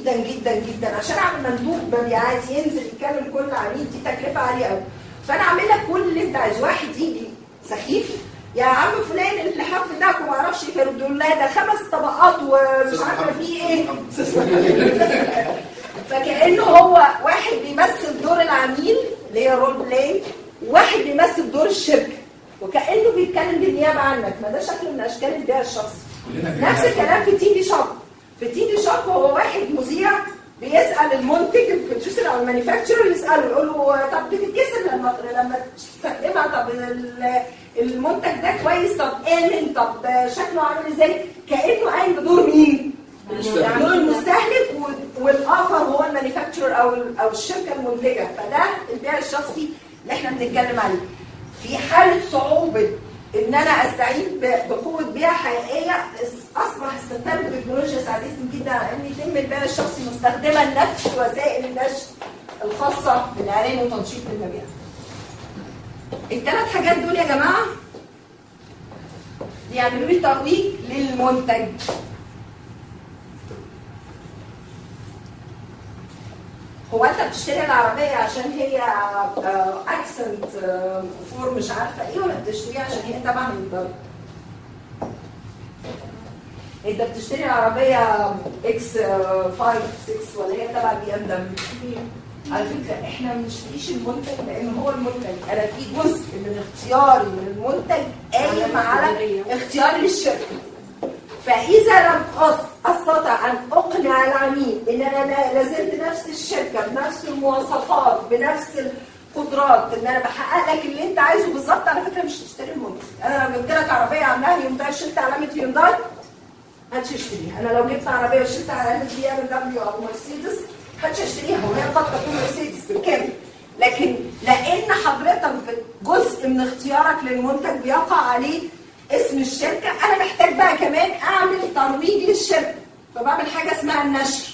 جدا جدا جدا. عشان اعمل مندوب مبيعات ينزل يتكلم كل عميل دي تكلفه عاليه قوي. فانا اعمل لك كل اللي انت عايزه. واحد يجي سخيف يا عم فلان اللحاف بتاعكم ما اعرفش يفردوا لا ده خمس طبقات ومش عارفه فيه ايه. فكانه هو واحد بيمثل دور العميل اللي هي رول بلاي، وواحد بيمثل دور الشركه وكانه بيتكلم بالنيابه عنك. ما ده شكل من اشكال البيع الشخصي. نفس الكلام في تي في شوب. في تي في شوب هو واحد مذيع بيسال المنتج البروديوسر او المانيفاكتشر، يساله يقول له طب بتتكسر لما لما تستخدمها، طب المنتج ده كويس، طب امن، طب شكله عامل ازاي؟ كانه قايم بدور مين؟ دور المستهلك، والاخر هو المانيفاكتشر او او الشركه المنتجه. فده البيع الشخصي اللي احنا بنتكلم عليه. في حاله صعوبه ان انا استعين بقوه بيع حقيقيه، اصبح استخدام التكنولوجيا ساعدتني جدا على ان يتم البيع الشخصي مستخدما نفس وسائل النشر الخاصه بالاعلان وتنشيط المبيع. الثلاث حاجات دول يا جماعه بيعملوا لي ترويج للمنتج. هو انت بتشتري العربيه عشان هي اكسنت فور مش عارفه ايه، ولا بتشتريها عشان هي تبع للدولة؟ انت بتشتري العربيه اكس خمسة ستة ولا هي تبع بي ام دبليو؟ على فكره احنا ما بنشتريش المنتج لان هو المنتج، انا في جزء من اختياري من المنتج قايم على اختياري للشركه. فاذا لم استطع ان اقنع العميل ان انا لازلت نفس الشركه بنفس المواصفات بنفس القدرات، ان انا بحقق لك اللي انت عايزه بالظبط، على فكره مش هتشتري المنتج. انا لو جبت لك عربيه عاملاها هيونداي شلت علامه هيونداي هتشتريها. انا لو جبت عربيه وشلت علامه بي ام دبليو او مرسيدس هتشتريها، وهي قد تكون مرسيدس بالكامل. لكن لان حضرتك جزء من اختيارك للمنتج بيقع عليه اسم الشركه، انا محتاج بقى كمان اعمل ترويج للشركه. فبعمل حاجه اسمها النشر.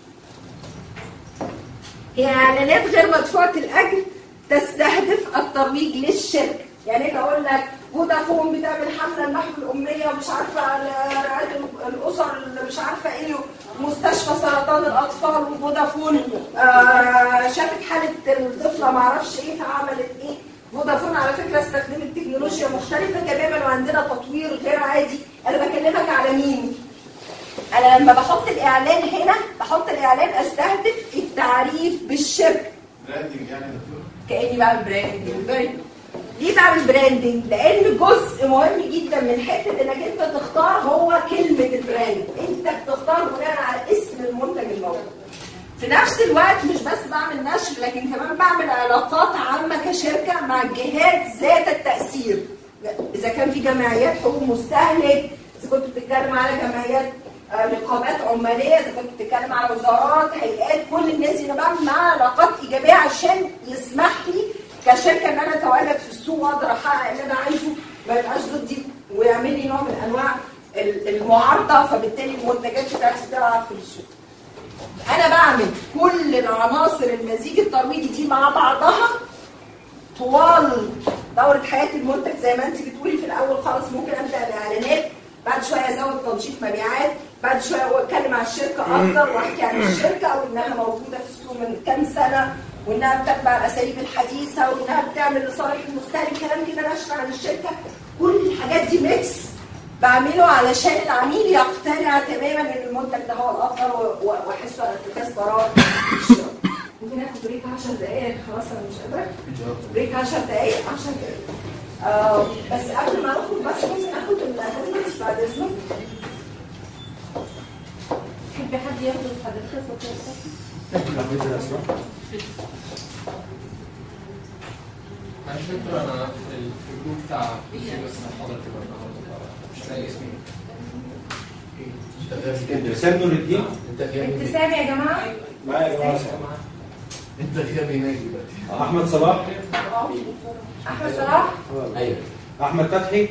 هي اعلانات غير مدفوعه الاجر تستهدف الترويج للشركه. يعني انا اقول لك فودافون بتعمل حمله لنحو الاميه ومش عارفه رعايه الاسر اللي مش عارفه ايه، مستشفى سرطان الاطفال، وفودافون آه شافت حاله الطفله ما اعرفش ايه فعملت ايه. فودافون على فكره استخدمت تكنولوجيا مختلفه تماما وعندنا تطوير غير عادي. انا بكلمك على مين؟ انا لما بحط الاعلان هنا بحط الاعلان استهدف التعريف بالشركه. براندنج يعني كاني بعمل براندنج. ليه بعمل براندنج؟ لان جزء مهم جدا من حته انك انت تختار هو كلمه البراند. انت بتختار بناء على اسم المنتج الموجود. في نفس الوقت مش بس بعمل نشر، لكن كمان بعمل علاقات عامه كشركه مع الجهات ذات التاثير. اذا كان في جمعيات حقوق مستهلك، اذا كنت بتتكلم على جمعيات نقابات عماليه، اذا كنت بتتكلم على وزارات، هيئات، كل الناس دي انا بعمل معاها علاقات ايجابيه عشان يسمح لي كشركه ان انا اتواجد في السوق واقدر احقق اللي انا عايزه، ما يبقاش ضدي ويعمل لي نوع من انواع المعارضه، فبالتالي المنتجات بتاعتي تلعب في السوق. انا بعمل كل العناصر المزيج الترويجي دي مع بعضها طوال دوره حياه المنتج. زي ما انت بتقولي في الاول خالص ممكن ابدا باعلانات، بعد شويه ازود تنشيط مبيعات، بعد شويه اتكلم عن الشركه اكتر واحكي عن الشركه وانها موجوده في السوق من كام سنه، وانها بتتبع الاساليب الحديثه، وانها بتعمل لصالح المستهلك كلام كده نشر عن الشركه. كل الحاجات دي ميكس بعمله علشان العميل يقتنع تماما ان المنتج ده هو الافضل واحسه على اتخاذ قرار الشراء. ممكن ناخد بريك عشر دقائق؟ خلاص انا مش قادره. بريك عشر دقائق عشر دقائق. آه بس قبل ما نخرج بس ممكن اخد الاتندنس بعد اذنك. تحبي حد ياخد حضرتك وكده؟ على فكرة أنا في الجروب بتاع بس أنا حاضر كده النهارده مش لاقي اسمي. ابتسام نور الدين. ابتسام يا جماعة؟ معايا يا جماعة. أنت غبي ناجي دلوقتي. أحمد صلاح. أحمد صلاح؟ أيوه. أحمد فتحي.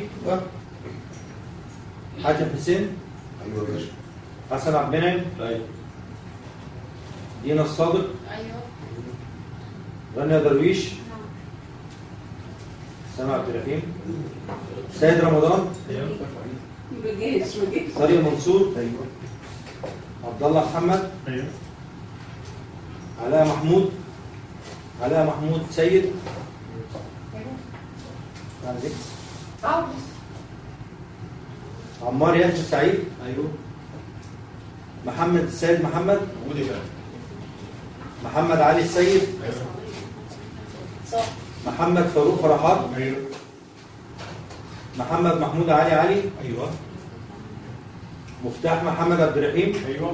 حاتم حسين. أيوه يا باشا. حسن عبد المنعم. أيوه. دينا الصادق. أيوه. رانيا درويش. سامع عبد الرحيم. سيد رمضان. بجيش بجيش. طارق منصور. ايوه. عبد الله محمد. ايوه. علاء محمود. علاء محمود سيد. اه. عمار ياسر سعيد. ايوه. محمد السيد محمد. موجود يا محمد علي السيد. صح. محمد فاروق فرحات. ايوه. محمد محمود علي علي. ايوه. مفتاح محمد عبد الرحيم. ايوه.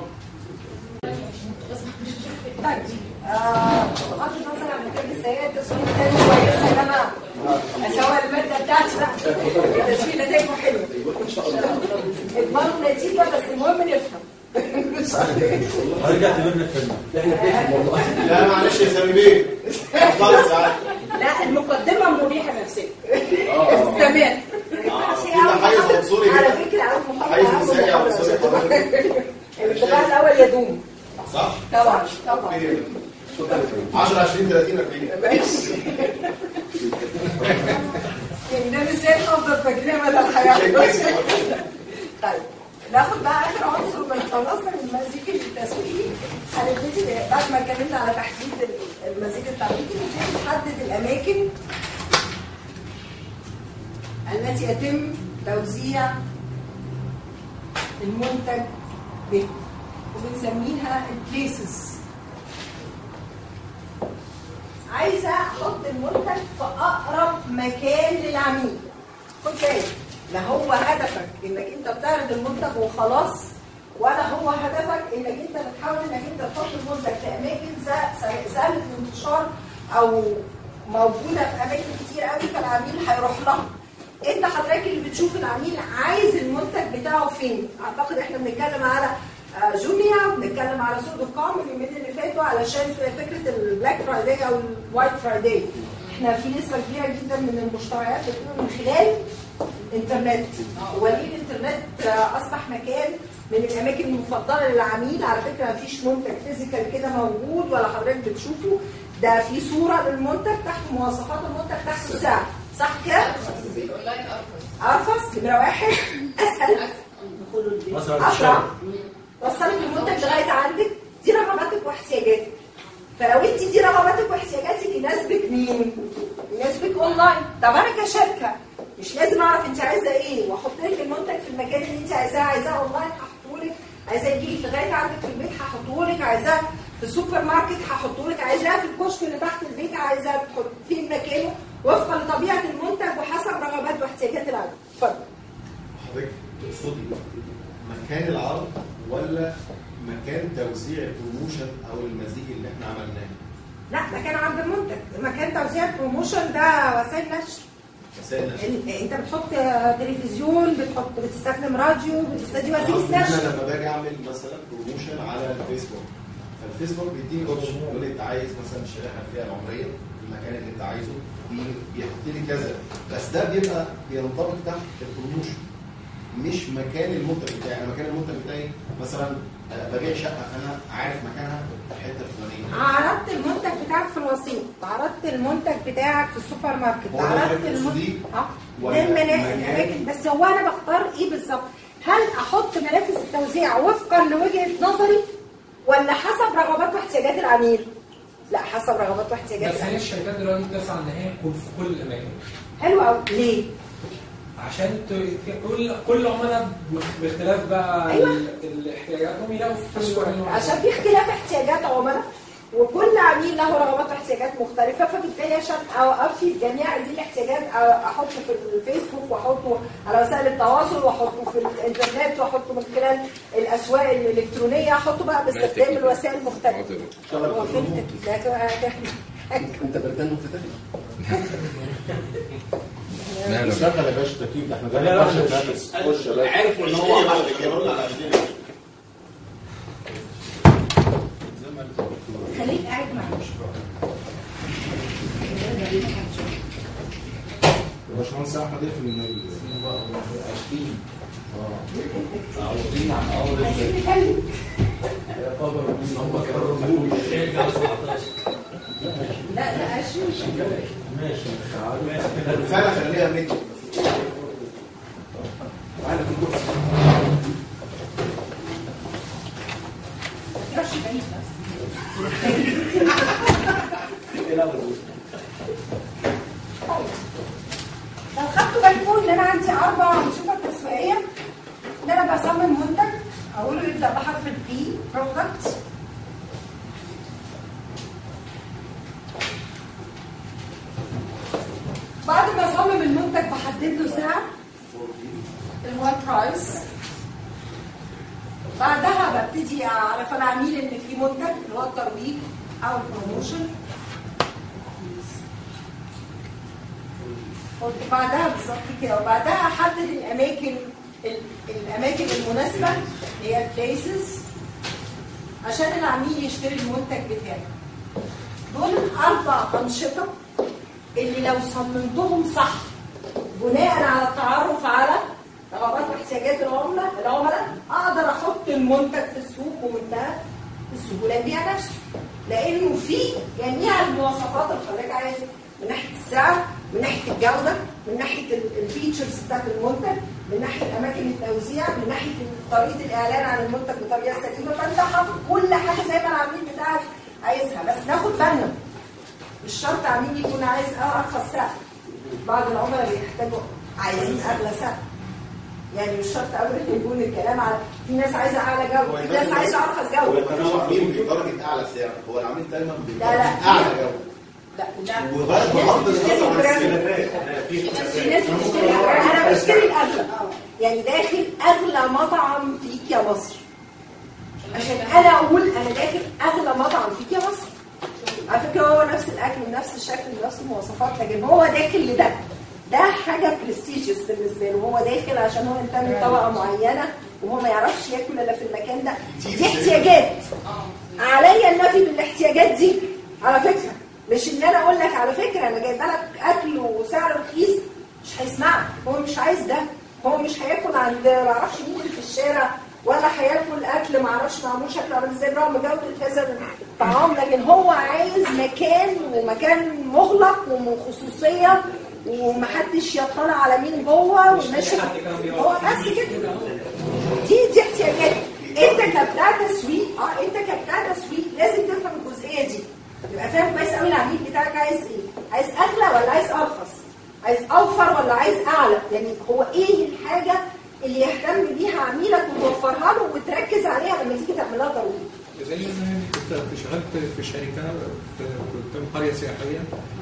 طيب آه بغض النظر عن مكان السيئة التسويق تاني كويسة ان انا اسوي المادة بتاعتي بقى. التسويق نتائجه حلوة. ان شاء الله. اضمنوا نتيجة بس المهم نفهم. هرجع تمرنا فيلم. احنا بنفهم والله. لا معلش يا سامي بيه. اتفضل ساعات. لا المقدمة مريحة نفسيا. تمام. كده حيز عنصري على فكرة أول محاضرة حيز مسائي عنصري حضرتك. الانطباع الأول يدوم. صح؟ طبعا طبعا. عشرة عشرين ثلاثين أربعين. ماشي. النبي سيد أفضل فاكرين مدى الحياة. طيب ناخد بقى آخر عنصر من خلصنا من المزيج التسويقي. هنبتدي بعد ما اتكلمنا على تحديد المزيج التعبيري نبتدي نحدد الأماكن التي يتم توزيع المنتج به وبنسميها البليسز. عايزه احط المنتج في اقرب مكان للعميل. خد بالك لا هو هدفك انك انت بتعرض المنتج وخلاص ولا هو هدفك انك انت بتحاول انك انت تحط المنتج في اماكن سهله الانتشار او موجوده في اماكن كتير قوي فالعميل هيروح لها. انت حضرتك اللي بتشوف العميل عايز المنتج بتاعه فين. اعتقد احنا بنتكلم على جوميا وبنتكلم على سوق دوت كوم اليومين اللي فاتوا علشان فكره البلاك فرايداي او الوايت فرايداي. احنا في نسبه كبيره جدا من المشتريات بتكون من خلال الانترنت. وليه الانترنت اصبح مكان من الاماكن المفضله للعميل. على فكره مفيش منتج فيزيكال كده موجود ولا حضرتك بتشوفه، ده في صوره للمنتج تحت مواصفات المنتج تحت السعر. صح كده؟ اونلاين ارخص. ارخص نمره واحد، اسهل، اسرع، وصلك المنتج لغايه عندك. دي رغباتك واحتياجاتك. فلو انت دي رغباتك واحتياجاتك يناسبك مين؟ يناسبك اونلاين. طب انا كشركه مش لازم اعرف انت عايزه ايه واحط لك المنتج في المكان اللي انت عايزاه. عايزاه اونلاين هحطه لك، عايزاه يجي لك لغايه عندك في البيت هحطه لك، عايزاه في السوبر ماركت هحطه لك، عايزاه في الكشك اللي تحت البيت، عايزاه تحط فين مكانه وفقا لطبيعه المنتج وحسب رغبات واحتياجات العميل. اتفضل. حضرتك تقصدي مكان العرض ولا مكان توزيع البروموشن او المزيج اللي احنا عملناه؟ لا مكان عرض المنتج. مكان توزيع البروموشن ده وسائل نشر. وسائل نشر. انت بتحط تلفزيون، بتحط بتستخدم راديو، بتستخدم وسيله نشر. انا لما باجي اعمل مثلا بروموشن على الفيسبوك، فالفيسبوك بيديني اوبشن يقول لي انت عايز مثلا الشريحه الفئه العمريه المكان اللي انت عايزه بيحط لي كذا، بس ده بيبقى بينطبق تحت البروموشن مش مكان المنتج بتاعي. انا مكان المنتج بتاعي مثلا ببيع شقه فانا عارف مكانها في الحته الفلانيه. عرضت المنتج بتاعك في الوسيط، عرضت المنتج بتاعك في السوبر ماركت، عرضت المنتج اه الاماكن. بس هو انا بختار ايه بالظبط؟ هل احط منافذ التوزيع وفقا لوجهه نظري ولا حسب رغبات واحتياجات العميل؟ لا حسب رغبات واحتياجات بس هي الشركات دلوقتي بتسعى ان هي تكون في كل الاماكن. حلو قوي. ليه؟ عشان كل كل عملاء باختلاف بقى أيوة. احتياجاتهم يلاقوا في كل عشان في اختلاف احتياجات عملاء وكل عميل له رغبات واحتياجات مختلفه، فبالتالي عشان اوفي جميع هذه الاحتياجات احطه في الفيسبوك واحطه على وسائل التواصل واحطه في الانترنت واحطه من خلال الاسواق الالكترونيه، احطه بقى باستخدام الوسائل المختلفه. انت بردان متفائل. لا شغل يا باشا التكييف ده احنا لا لا لا عارف ان هو خليك قاعد معايا. يا باشمهندس احمد ايه في النادي؟ عشرين اه عاوزين عن اول عايزين نتكلم. يا خبر ان هم كرروا لا لا عشرين ماشي فعلا خليها ميتي. تعالى في الكرسي. لو خدتوا بالكم ان انا عندي اربع انشطه تسويقيه، ان انا بصمم منتج اقوله يبدا بحرف البي برودكت، بعد ما اصمم المنتج بحدد له سعر اللي هو البرايس، بعدها ببتدي اعرف العميل ان في منتج اللي هو الترويج او البروموشن، بعدها بالظبط كده، وبعدها احدد الاماكن الاماكن المناسبه هي البليسز عشان العميل يشتري المنتج بتاعي. دول الاربع انشطه اللي لو صممتهم صح بناء على التعرف على رغبات واحتياجات العملاء العملاء اقدر احط المنتج في السوق ومنتهى السهوله يبيع نفسه، لانه في جميع المواصفات اللي حضرتك عايزها، من ناحيه السعر، من ناحيه الجوده، من ناحيه الفيتشرز بتاعت المنتج، من ناحيه اماكن التوزيع، من ناحيه طريقه الاعلان عن المنتج بطريقه سليمه، فانت حاطط كل حاجه زي ما العميل بتاعك عايزها. بس ناخد بالنا مش شرط عميل يكون عايز ارخص سعر، بعض العملاء بيحتاجوا عايزين اغلى سعر، يعني مش شرط ابدا يكون الكلام على في ناس عايزه اعلى جوده، في ناس عايزه ارخص جوده. هو مفيش عميل بدرجه اعلى سعر، هو العميل دايما لا لا اعلى جوده. لا لا وغايه ما حط في ناس بتشتري انا بشتري الاغلى، يعني داخل اغلى مطعم فيك يا مصر عشان انا اقول انا داخل اغلى مطعم فيك يا مصر. على فكره هو نفس الاكل ونفس الشكل ونفس المواصفات، لكن هو داخل لده، ده حاجه برستيجيوس بالنسبه له، هو داخل عشان هو ينتمي لطبقه معينه وهو ما يعرفش ياكل الا في المكان ده. دي احتياجات، عليا النفي بالاحتياجات دي على فكره، مش ان انا اقول لك على فكره انا جايبه لك اكل وسعر رخيص، مش هيسمعك، هو مش عايز ده، هو مش هياكل عند ما اعرفش مين في الشارع، ولا هياكل اكل ما اعرفش معمول شكله عامل ازاي برغم جوده هذا الطعام، لكن هو عايز مكان ومكان مغلق وخصوصيه ومحدش يطلع على مين جوه وماشي هو بس كده. دي دي احتياجات. انت كبتاع تسويق اه انت كبتاع تسويق لازم تفهم الجزئيه دي، تبقى فاهم كويس قوي العميل بتاعك عايز ايه، عايز اغلى ولا عايز ارخص، عايز اوفر ولا عايز اعلى، يعني هو ايه الحاجه اللي يهتم بيها عميلك وتوفرها له وتركز عليها لما تيجي تعملها ترويج. زي ما كنت شغال في شركه في قريه سياحيه،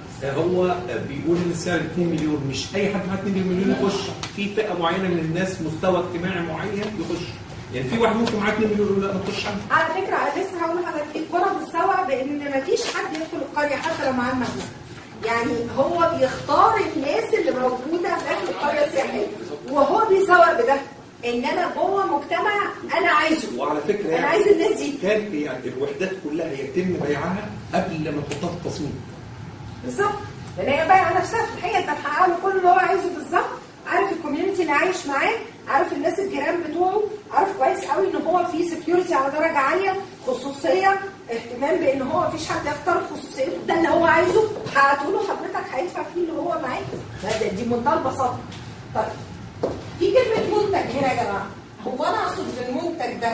هو بيقول ان السعر اتنين مليون، مش اي حد معاه اتنين مليون يخش، في فئه معينه من الناس مستوى اجتماعي معين يخش، يعني في واحد ممكن معاه اتنين مليون يقول لا ما تخش. على فكره على فكره هقول لحضرتك الكره مستوعب بان ما فيش حد يدخل القريه حتى لو معاه المبلغ، يعني هو بيختار الناس اللي موجوده داخل القريه السياحيه وهو بيسوق بده ان انا جوه مجتمع انا عايزه. وعلى فكره انا عايز الناس دي كان يعني الوحدات كلها يتم بيعها قبل ما تحطها في التصميم. بالظبط، لان هي بايعه نفسها في الحقيقه، انت محقق له كل اللي هو عايزه بالظبط، عارف الكوميونتي اللي عايش معاه، عارف الناس الجيران بتوعه، عارف كويس قوي ان هو في سكيورتي على درجه عاليه، خصوصيه، اهتمام بان هو مفيش حد يختار خصوصيته، ده اللي هو عايزه حققته له حضرتك هيدفع فيه اللي هو معاه. دي منتهى البساطه. طيب في كلمه منتج هنا يا جماعه، هو انا اقصد بالمنتج ده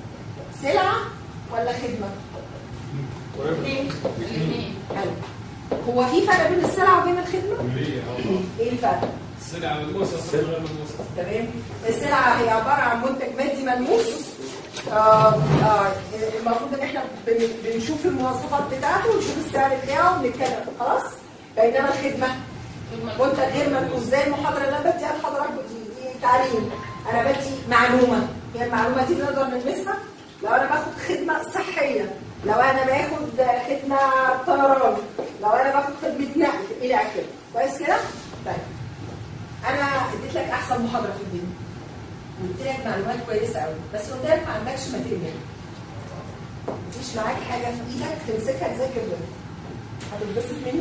سلعه ولا خدمه؟ الاثنين. الاثنين. حلو. هو في فرق بين السلعه وبين الخدمه؟ ايه الفرق؟ السلعه ملموسه غير ملموسه. تمام. السلعه هي عباره عن منتج مادي ملموس، آه آه المفروض ان احنا بنشوف المواصفات بتاعته ونشوف السعر بتاعه ونتكلم خلاص. بينما الخدمه منتج غير ملموس، زي المحاضره اللي انا بديها لحضرتك دي, دي تعليم، انا بدي معلومه، هي المعلومه دي نقدر نلمسها لو انا باخد خدمه صحيه، لو انا باخد خدمه طيران، لو انا باخد خدمه نقل الى اخره. كويس كده؟ طيب انا اديت لك احسن محاضره في الدنيا واديت لك معلومات كويسه قوي، بس قدام ما عندكش ماتيريال، مفيش معاك حاجه في ايدك تمسكها تذاكر منها، هتتبسط مني؟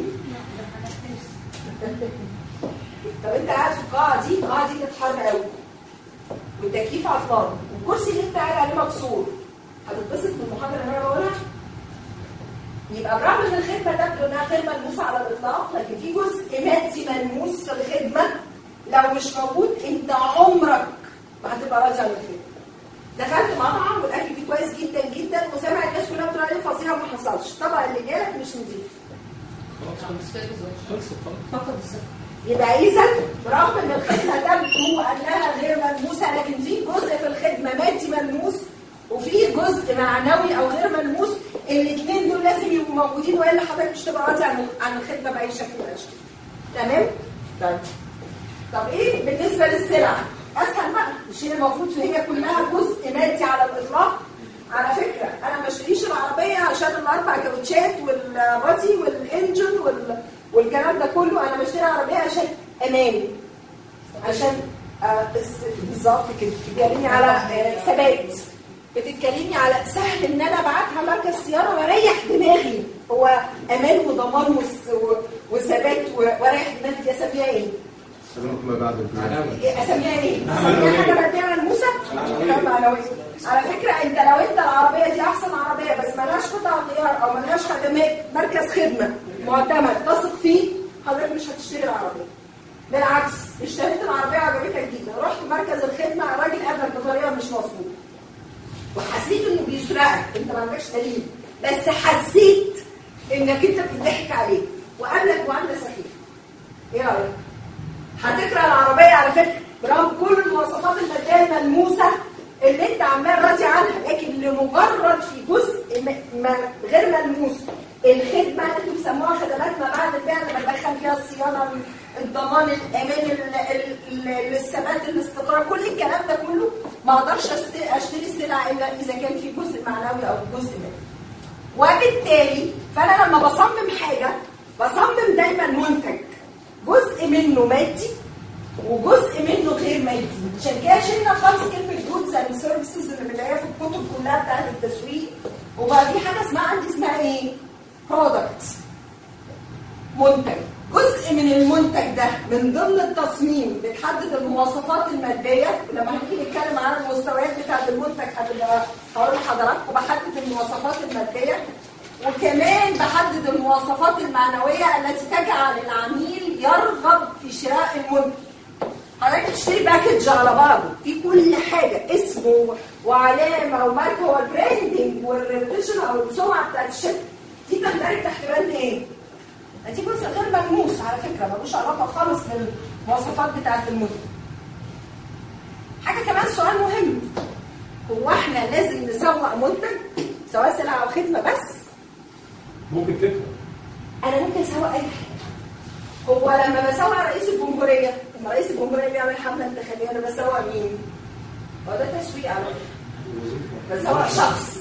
طب انت قاعد في القاعه دي، القاعه دي كانت حر قوي والتكييف عطلان والكرسي اللي انت قاعد عليه مكسور، هتتبسط من المحاضره اللي انا بقولها؟ يبقى برغم ان الخدمه تبدو انها غير ملموسه على الاطلاق، لكن في جزء مادي ملموس في الخدمه لو مش موجود انت عمرك ما هتبقى راضي عن الخدمه. دخلت مطعم والاكل فيه كويس جدا جدا وسامع الناس فظيعه ما حصلش، الطبق اللي جالك مش نظيف. خلصت خلاص. فقد الثقه. يبقى اذا برغم ان الخدمه تبدو انها غير ملموسه، لكن في جزء في الخدمه مادي ملموس وفي جزء معنوي او غير ملموس، الاثنين دول لازم يبقوا موجودين والا حضرتك مش تبقى راضي عن عن الخدمه باي شكل من الاشكال. تمام؟ طيب. طب ايه بالنسبه للسلع؟ اسهل بقى، مش هي المفروض ان هي كلها جزء مادي على الاطلاق؟ على فكره انا ما اشتريش العربيه عشان الاربع كاوتشات والبادي والانجن وال... والكلام ده كله، انا بشتري عربيه عشان امان، عشان آه بالظبط كده. بتتكلمي على آه ثبات، بتتكلمي على سهل ان انا ابعتها مركز صيانه واريح دماغي، هو امان وضمان وثبات واريح دماغي. دي اسميها ايه؟ ما بعد اسميها ايه؟ اسميها حاجه ماديه ملموسه؟ معنويه. على فكره انت لو انت العربيه دي احسن عربيه بس مالهاش قطع غيار او مالهاش خدمات، مركز خدمه معتمد تثق فيه، حضرتك مش هتشتري العربيه. بالعكس، اشتريت العربيه وعجبتك جدا، رحت مركز الخدمه الراجل قابلك بطريقه مش مظبوطه وحسيت انه بيسرقك، انت ما عندكش دليل بس حسيت انك انت بتضحك عليه وقابلك معامله سخيفه. ايه رايك؟ هتكره العربيه على فكره برغم كل المواصفات الماديه الملموسه اللي انت عمال راضي عنها، لكن لمجرد في جزء ما غير ملموس، الخدمه اللي بيسموها خدمات ما بعد البيع اللي بدخل فيها الصيانه، الضمان، الامان، الثبات، الاستقرار، كل الكلام ده كله ما اقدرش اشتري السلعه الا اذا كان في جزء معنوي او جزء مادي. وبالتالي فانا لما بصمم حاجه بصمم دايما منتج جزء منه مادي وجزء منه غير مادي. عشان كده شلنا خالص كلمه جودز اند سيرفيسز اللي بنلاقيها في الكتب كلها بتاعت التسويق، وبقى في حاجه اسمها عندي اسمها ايه؟ برودكت، منتج. جزء من المنتج ده من ضمن التصميم بتحدد المواصفات الماديه، ولما هنيجي نتكلم عن المستويات بتاعت المنتج هقول لحضراتكم بحدد المواصفات الماديه، وكمان بحدد المواصفات المعنويه التي تجعل العميل يرغب في شراء المنتج. حضرتك تشتري باكج على بعضه في كل حاجه، اسم وعلامه وماركه والبراندنج والريبيوتيشن او السمعه بتاعت الشركه، دي تندرج تحت بند ايه؟ دي جزء غير ملموس على فكره، ملوش علاقه خالص بالمواصفات بتاعت المنتج. حاجه كمان سؤال مهم، هو احنا لازم نسوق منتج سواء سلعه او خدمه بس؟ ممكن فكره. انا ممكن اسوق اي حاجه. هو لما بسوق رئيس الجمهوريه، لما رئيس الجمهوريه بيعمل حمله انتخابيه انا بسوق مين؟ هو ده تسويق على فكره. بسوق شخص.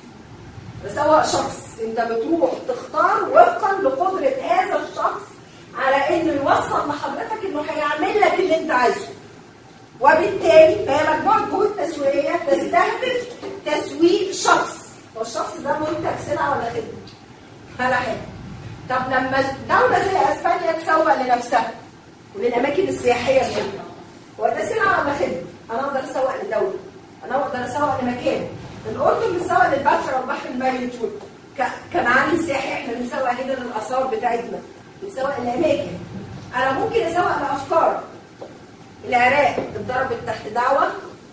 بسوق شخص، انت بتروح تختار وفقا لقدره هذا الشخص على انه يوصل لحضرتك انه هيعمل لك اللي انت عايزه. وبالتالي فهي مجموعه جهود تسويقيه تستهدف تسويق شخص، والشخص ده منتج سلعه ولا خدمه؟ ولا حاجه. طب لما دوله زي اسبانيا تسوق لنفسها وللاماكن السياحيه منها، هو ده سلعه ولا خدمه؟ انا اقدر اسوق للدوله، انا اقدر اسوق لمكان. الاردن بتسوق للبحر والبحر الميت كمعالم سياحي، احنا بنسوق هنا للاثار بتاعتنا، بنسوق للاماكن. انا ممكن اسوق لافكار. العراق اتضربت تحت دعوه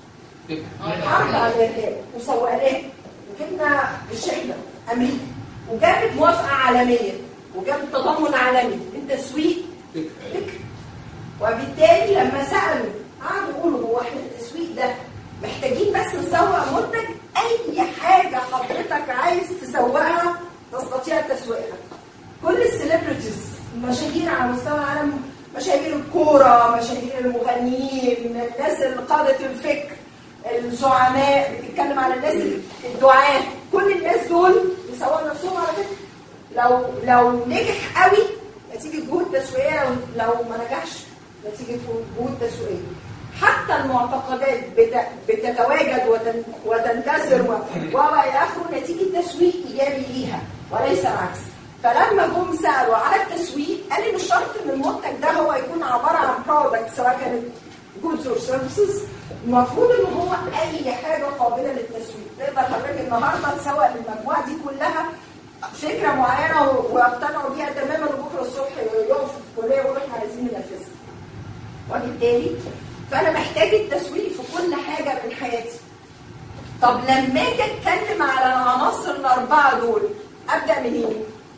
حرب على الارهاب وسوقناه وجبنا الشحنه امريكا وجابت موافقه عالميه وجابت تضامن عالمي، التسويق فكر. وبالتالي لما سالوا قعدوا يقولوا هو احنا التسويق ده محتاجين بس نسوق منتج؟ اي حاجه حضرتك عايز تسوقها تستطيع تسويقها. كل السليبرتيز المشاهير على مستوى العالم، مشاهير الكوره، مشاهير المغنيين، الناس اللي قاده الفكر، الزعماء، بتتكلم على الناس الدعاة، كل الناس دول بيسوقوا نفسهم على فكره. لو لو نجح قوي نتيجه جهود تسويقيه، لو لو ما نجحش نتيجه جهود تسويقيه. حتى المعتقدات بتتواجد وتنتشر والى اخره نتيجه تسويق ايجابي ليها وليس العكس. فلما جم سالوا على التسويق قال لي مش شرط ان المنتج ده هو يكون عباره عن برودكت سواء كانت جودز اور سيرفيسز، المفروض ان هو اي حاجه قابله للتسويق. تقدر حضرتك النهارده تسوق للمجموعه دي كلها فكره معينه واقتنعوا بيها تماما وبكره الصبح يقفوا في الكليه ويقولوا احنا عايزين ننفذها. وبالتالي فانا محتاج التسويق في كل حاجه من حياتي. طب لما اجي اتكلم على العناصر الاربعه الاربعه دول ابدا منين؟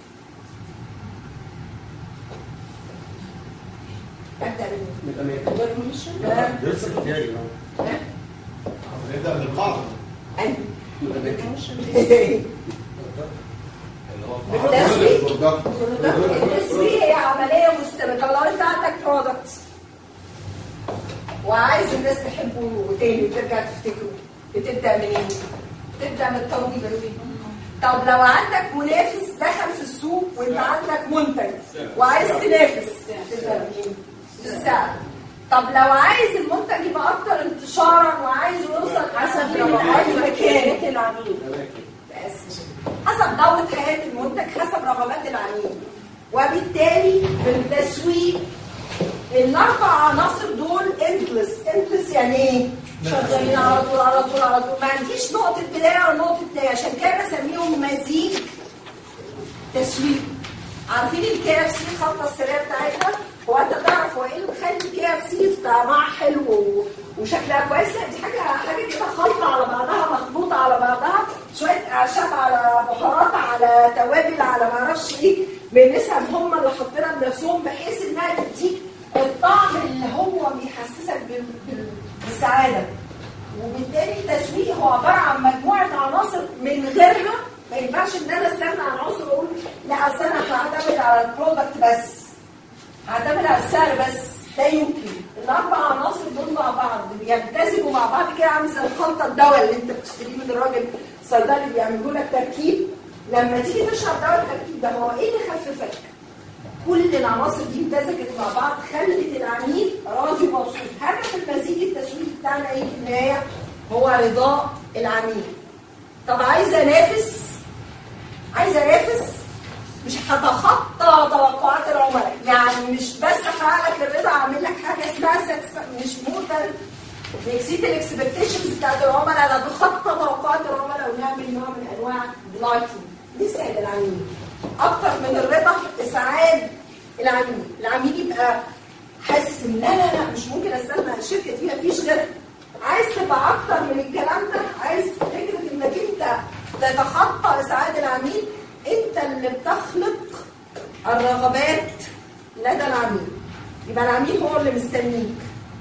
ابدا منين؟ من الاماكن درس اختياري نبدا من القاعده التسويق التسويق هي عمليه مستمره. لو انت عندك برودكت وعايز الناس تحبه تاني وترجع تفتكره بتبدا منين؟ تبدا من الترويج. طب لو عندك منافس دخل في السوق وانت عندك منتج وعايز تنافس تبدا منين؟ بالسعر. طب لو عايز المنتج يبقى اكتر انتشارا وعايز يوصل حسب رغبات مكان العميل، حسب دورة حياة المنتج، حسب رغبات العميل. وبالتالي بالتسويق الاربع عناصر دول اندلس. اندلس يعني ايه؟ شغالين على طول على طول على طول، ما عنديش نقطة بداية ولا نقطة نهاية. عشان كده بسميهم مزيج تسويق. عارفين الكي اف سي الخلطة السرية بتاعتها؟ هو انت تعرف هو ايه اللي بيخلي الكي اف سي طعمها حلو وشكلها كويس؟ لا دي حاجة حاجة كده خلطة على بعضها مخلوطة على بعضها، شوية أعشاب على بهارات على توابل على معرفش ايه، بنسب هم اللي حاطينها بنفسهم بحيث انها تديك الطعم اللي هو بيحسسك بالسعادة. وبالتالي التسويق هو عبارة عن مجموعة عناصر من غيرها ما ينفعش ان انا استغنى عن عنصر واقول لا اصل انا هعتمد على البرودكت بس، هعتمد على السعر بس. لا يمكن. الاربع عناصر دول مع بعض بيمتزجوا مع بعض كده، عامل زي الخلطه الدواء اللي انت بتشتريه من الراجل الصيدلي بيعملوا لك تركيب. لما تيجي تشرب دواء التركيب ده هو ايه اللي خففك؟ كل العناصر دي امتزجت مع بعض خلت العميل راضي ومبسوط. هدف المزيج التسويقي بتاعنا ايه في النهايه؟ هو رضاء العميل. طب عايزه انافس، عايزه انافس مش هتخطى توقعات العملاء، يعني مش بس هحقق لك الرضا، اعمل لك حاجه اسمها مش موتر نكسيت الاكسبكتيشنز بتاعت العملاء، لا نتخطى توقعات العملاء ونعمل نوع من انواع دلايتنج نسعد العميل اكتر من الرضا. اسعاد العميل، العميل يبقى حاسس ان لا لا لا مش ممكن استنى الشركه دي مفيش غيرها. عايز تبقى اكتر من الكلام ده، عايز فكره انك انت تتخطى اسعاد العميل، انت اللي بتخلق الرغبات لدى العميل. يبقى العميل هو اللي مستنيك.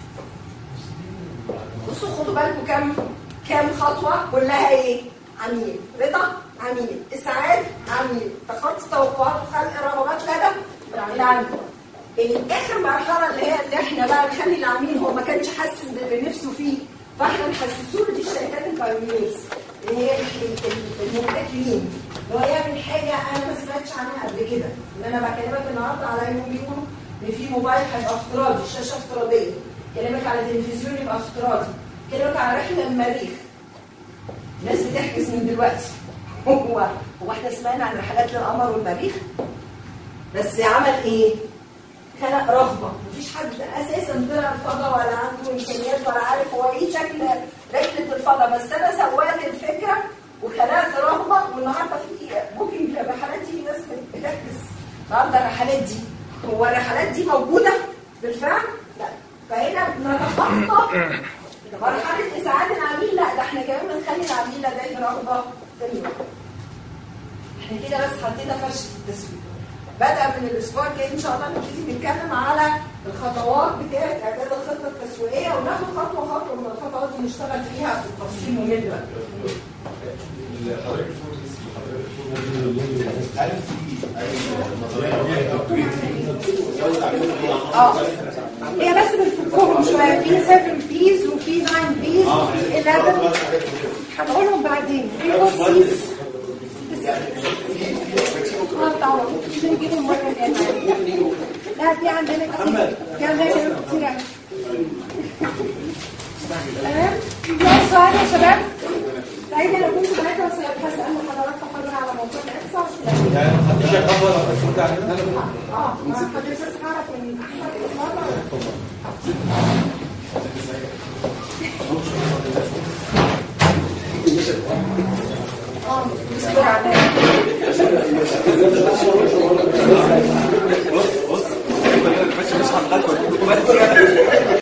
بصوا خدوا بالكم كم كم خطوه كلها ايه؟ عميل، رضا عميل، اسعاد عميل، تخطي توقعات وخلق رغبات لدى العميل. اخر مرحله اللي هي اللي احنا بقى نخلي العميل هو ما كانش حاسس باللي نفسه فيه، فاحنا نحسسه دي الشركات البايونيرز اللي هي المبتكرين، اللي هو يعمل حاجه انا ما سمعتش عنها قبل كده. ان انا بكلمك النهارده على انهم بيقولوا ان في موبايل هيبقى افتراضي، شاشه افتراضيه، كلمك على تلفزيون يبقى افتراضي، كلمك على رحله المريخ. الناس بتحجز من دلوقتي. هو هو احنا سمعنا عن رحلات للقمر والمريخ؟ بس عمل ايه؟ خلق رغبه. مفيش حد اساسا طلع الفضاء ولا عنده امكانيات ولا عارف هو ايه شكل رحله الفضاء، بس انا سويت الفكره وخلقت رغبه. والنهارده في بوكينج الرحلات دي، ناس بتحجز النهارده الرحلات دي. هو الرحلات دي موجوده بالفعل؟ لا. فهنا بنتخطى مرحله اسعاد العميل، لا ده احنا كمان بنخلي العميل لديه رغبه تانيه. احنا كده بس حطينا فرشه التسويق. بدأ من الاسبوع الجاي ان شاء الله نبتدي نتكلم على الخطوات بتاعه اعداد الخطه التسويقيه، وناخد خطوه خطوه من الخطوات دي نشتغل فيها في التفصيل ممل. اه هي بس بنفكهم شويه في سبعة بيز وفي تسعة بيز وفي إحداشر هنقولهم بعدين. في بوكسيز اه طبعا مش هنجيبهم مره ثانيه. لا في عندنا كتير، في عندنا كتير قوي. تمام؟ في سؤال يا شباب؟ سعيدة لو كنت معاكم بس هسأل حضراتكم حضرتك على موضوع الإحصاء. يعني محدش هيخبر لو كنت علينا؟ اه حضرتك بس هعرف من اه بسرعة. بص بص مش هنقلب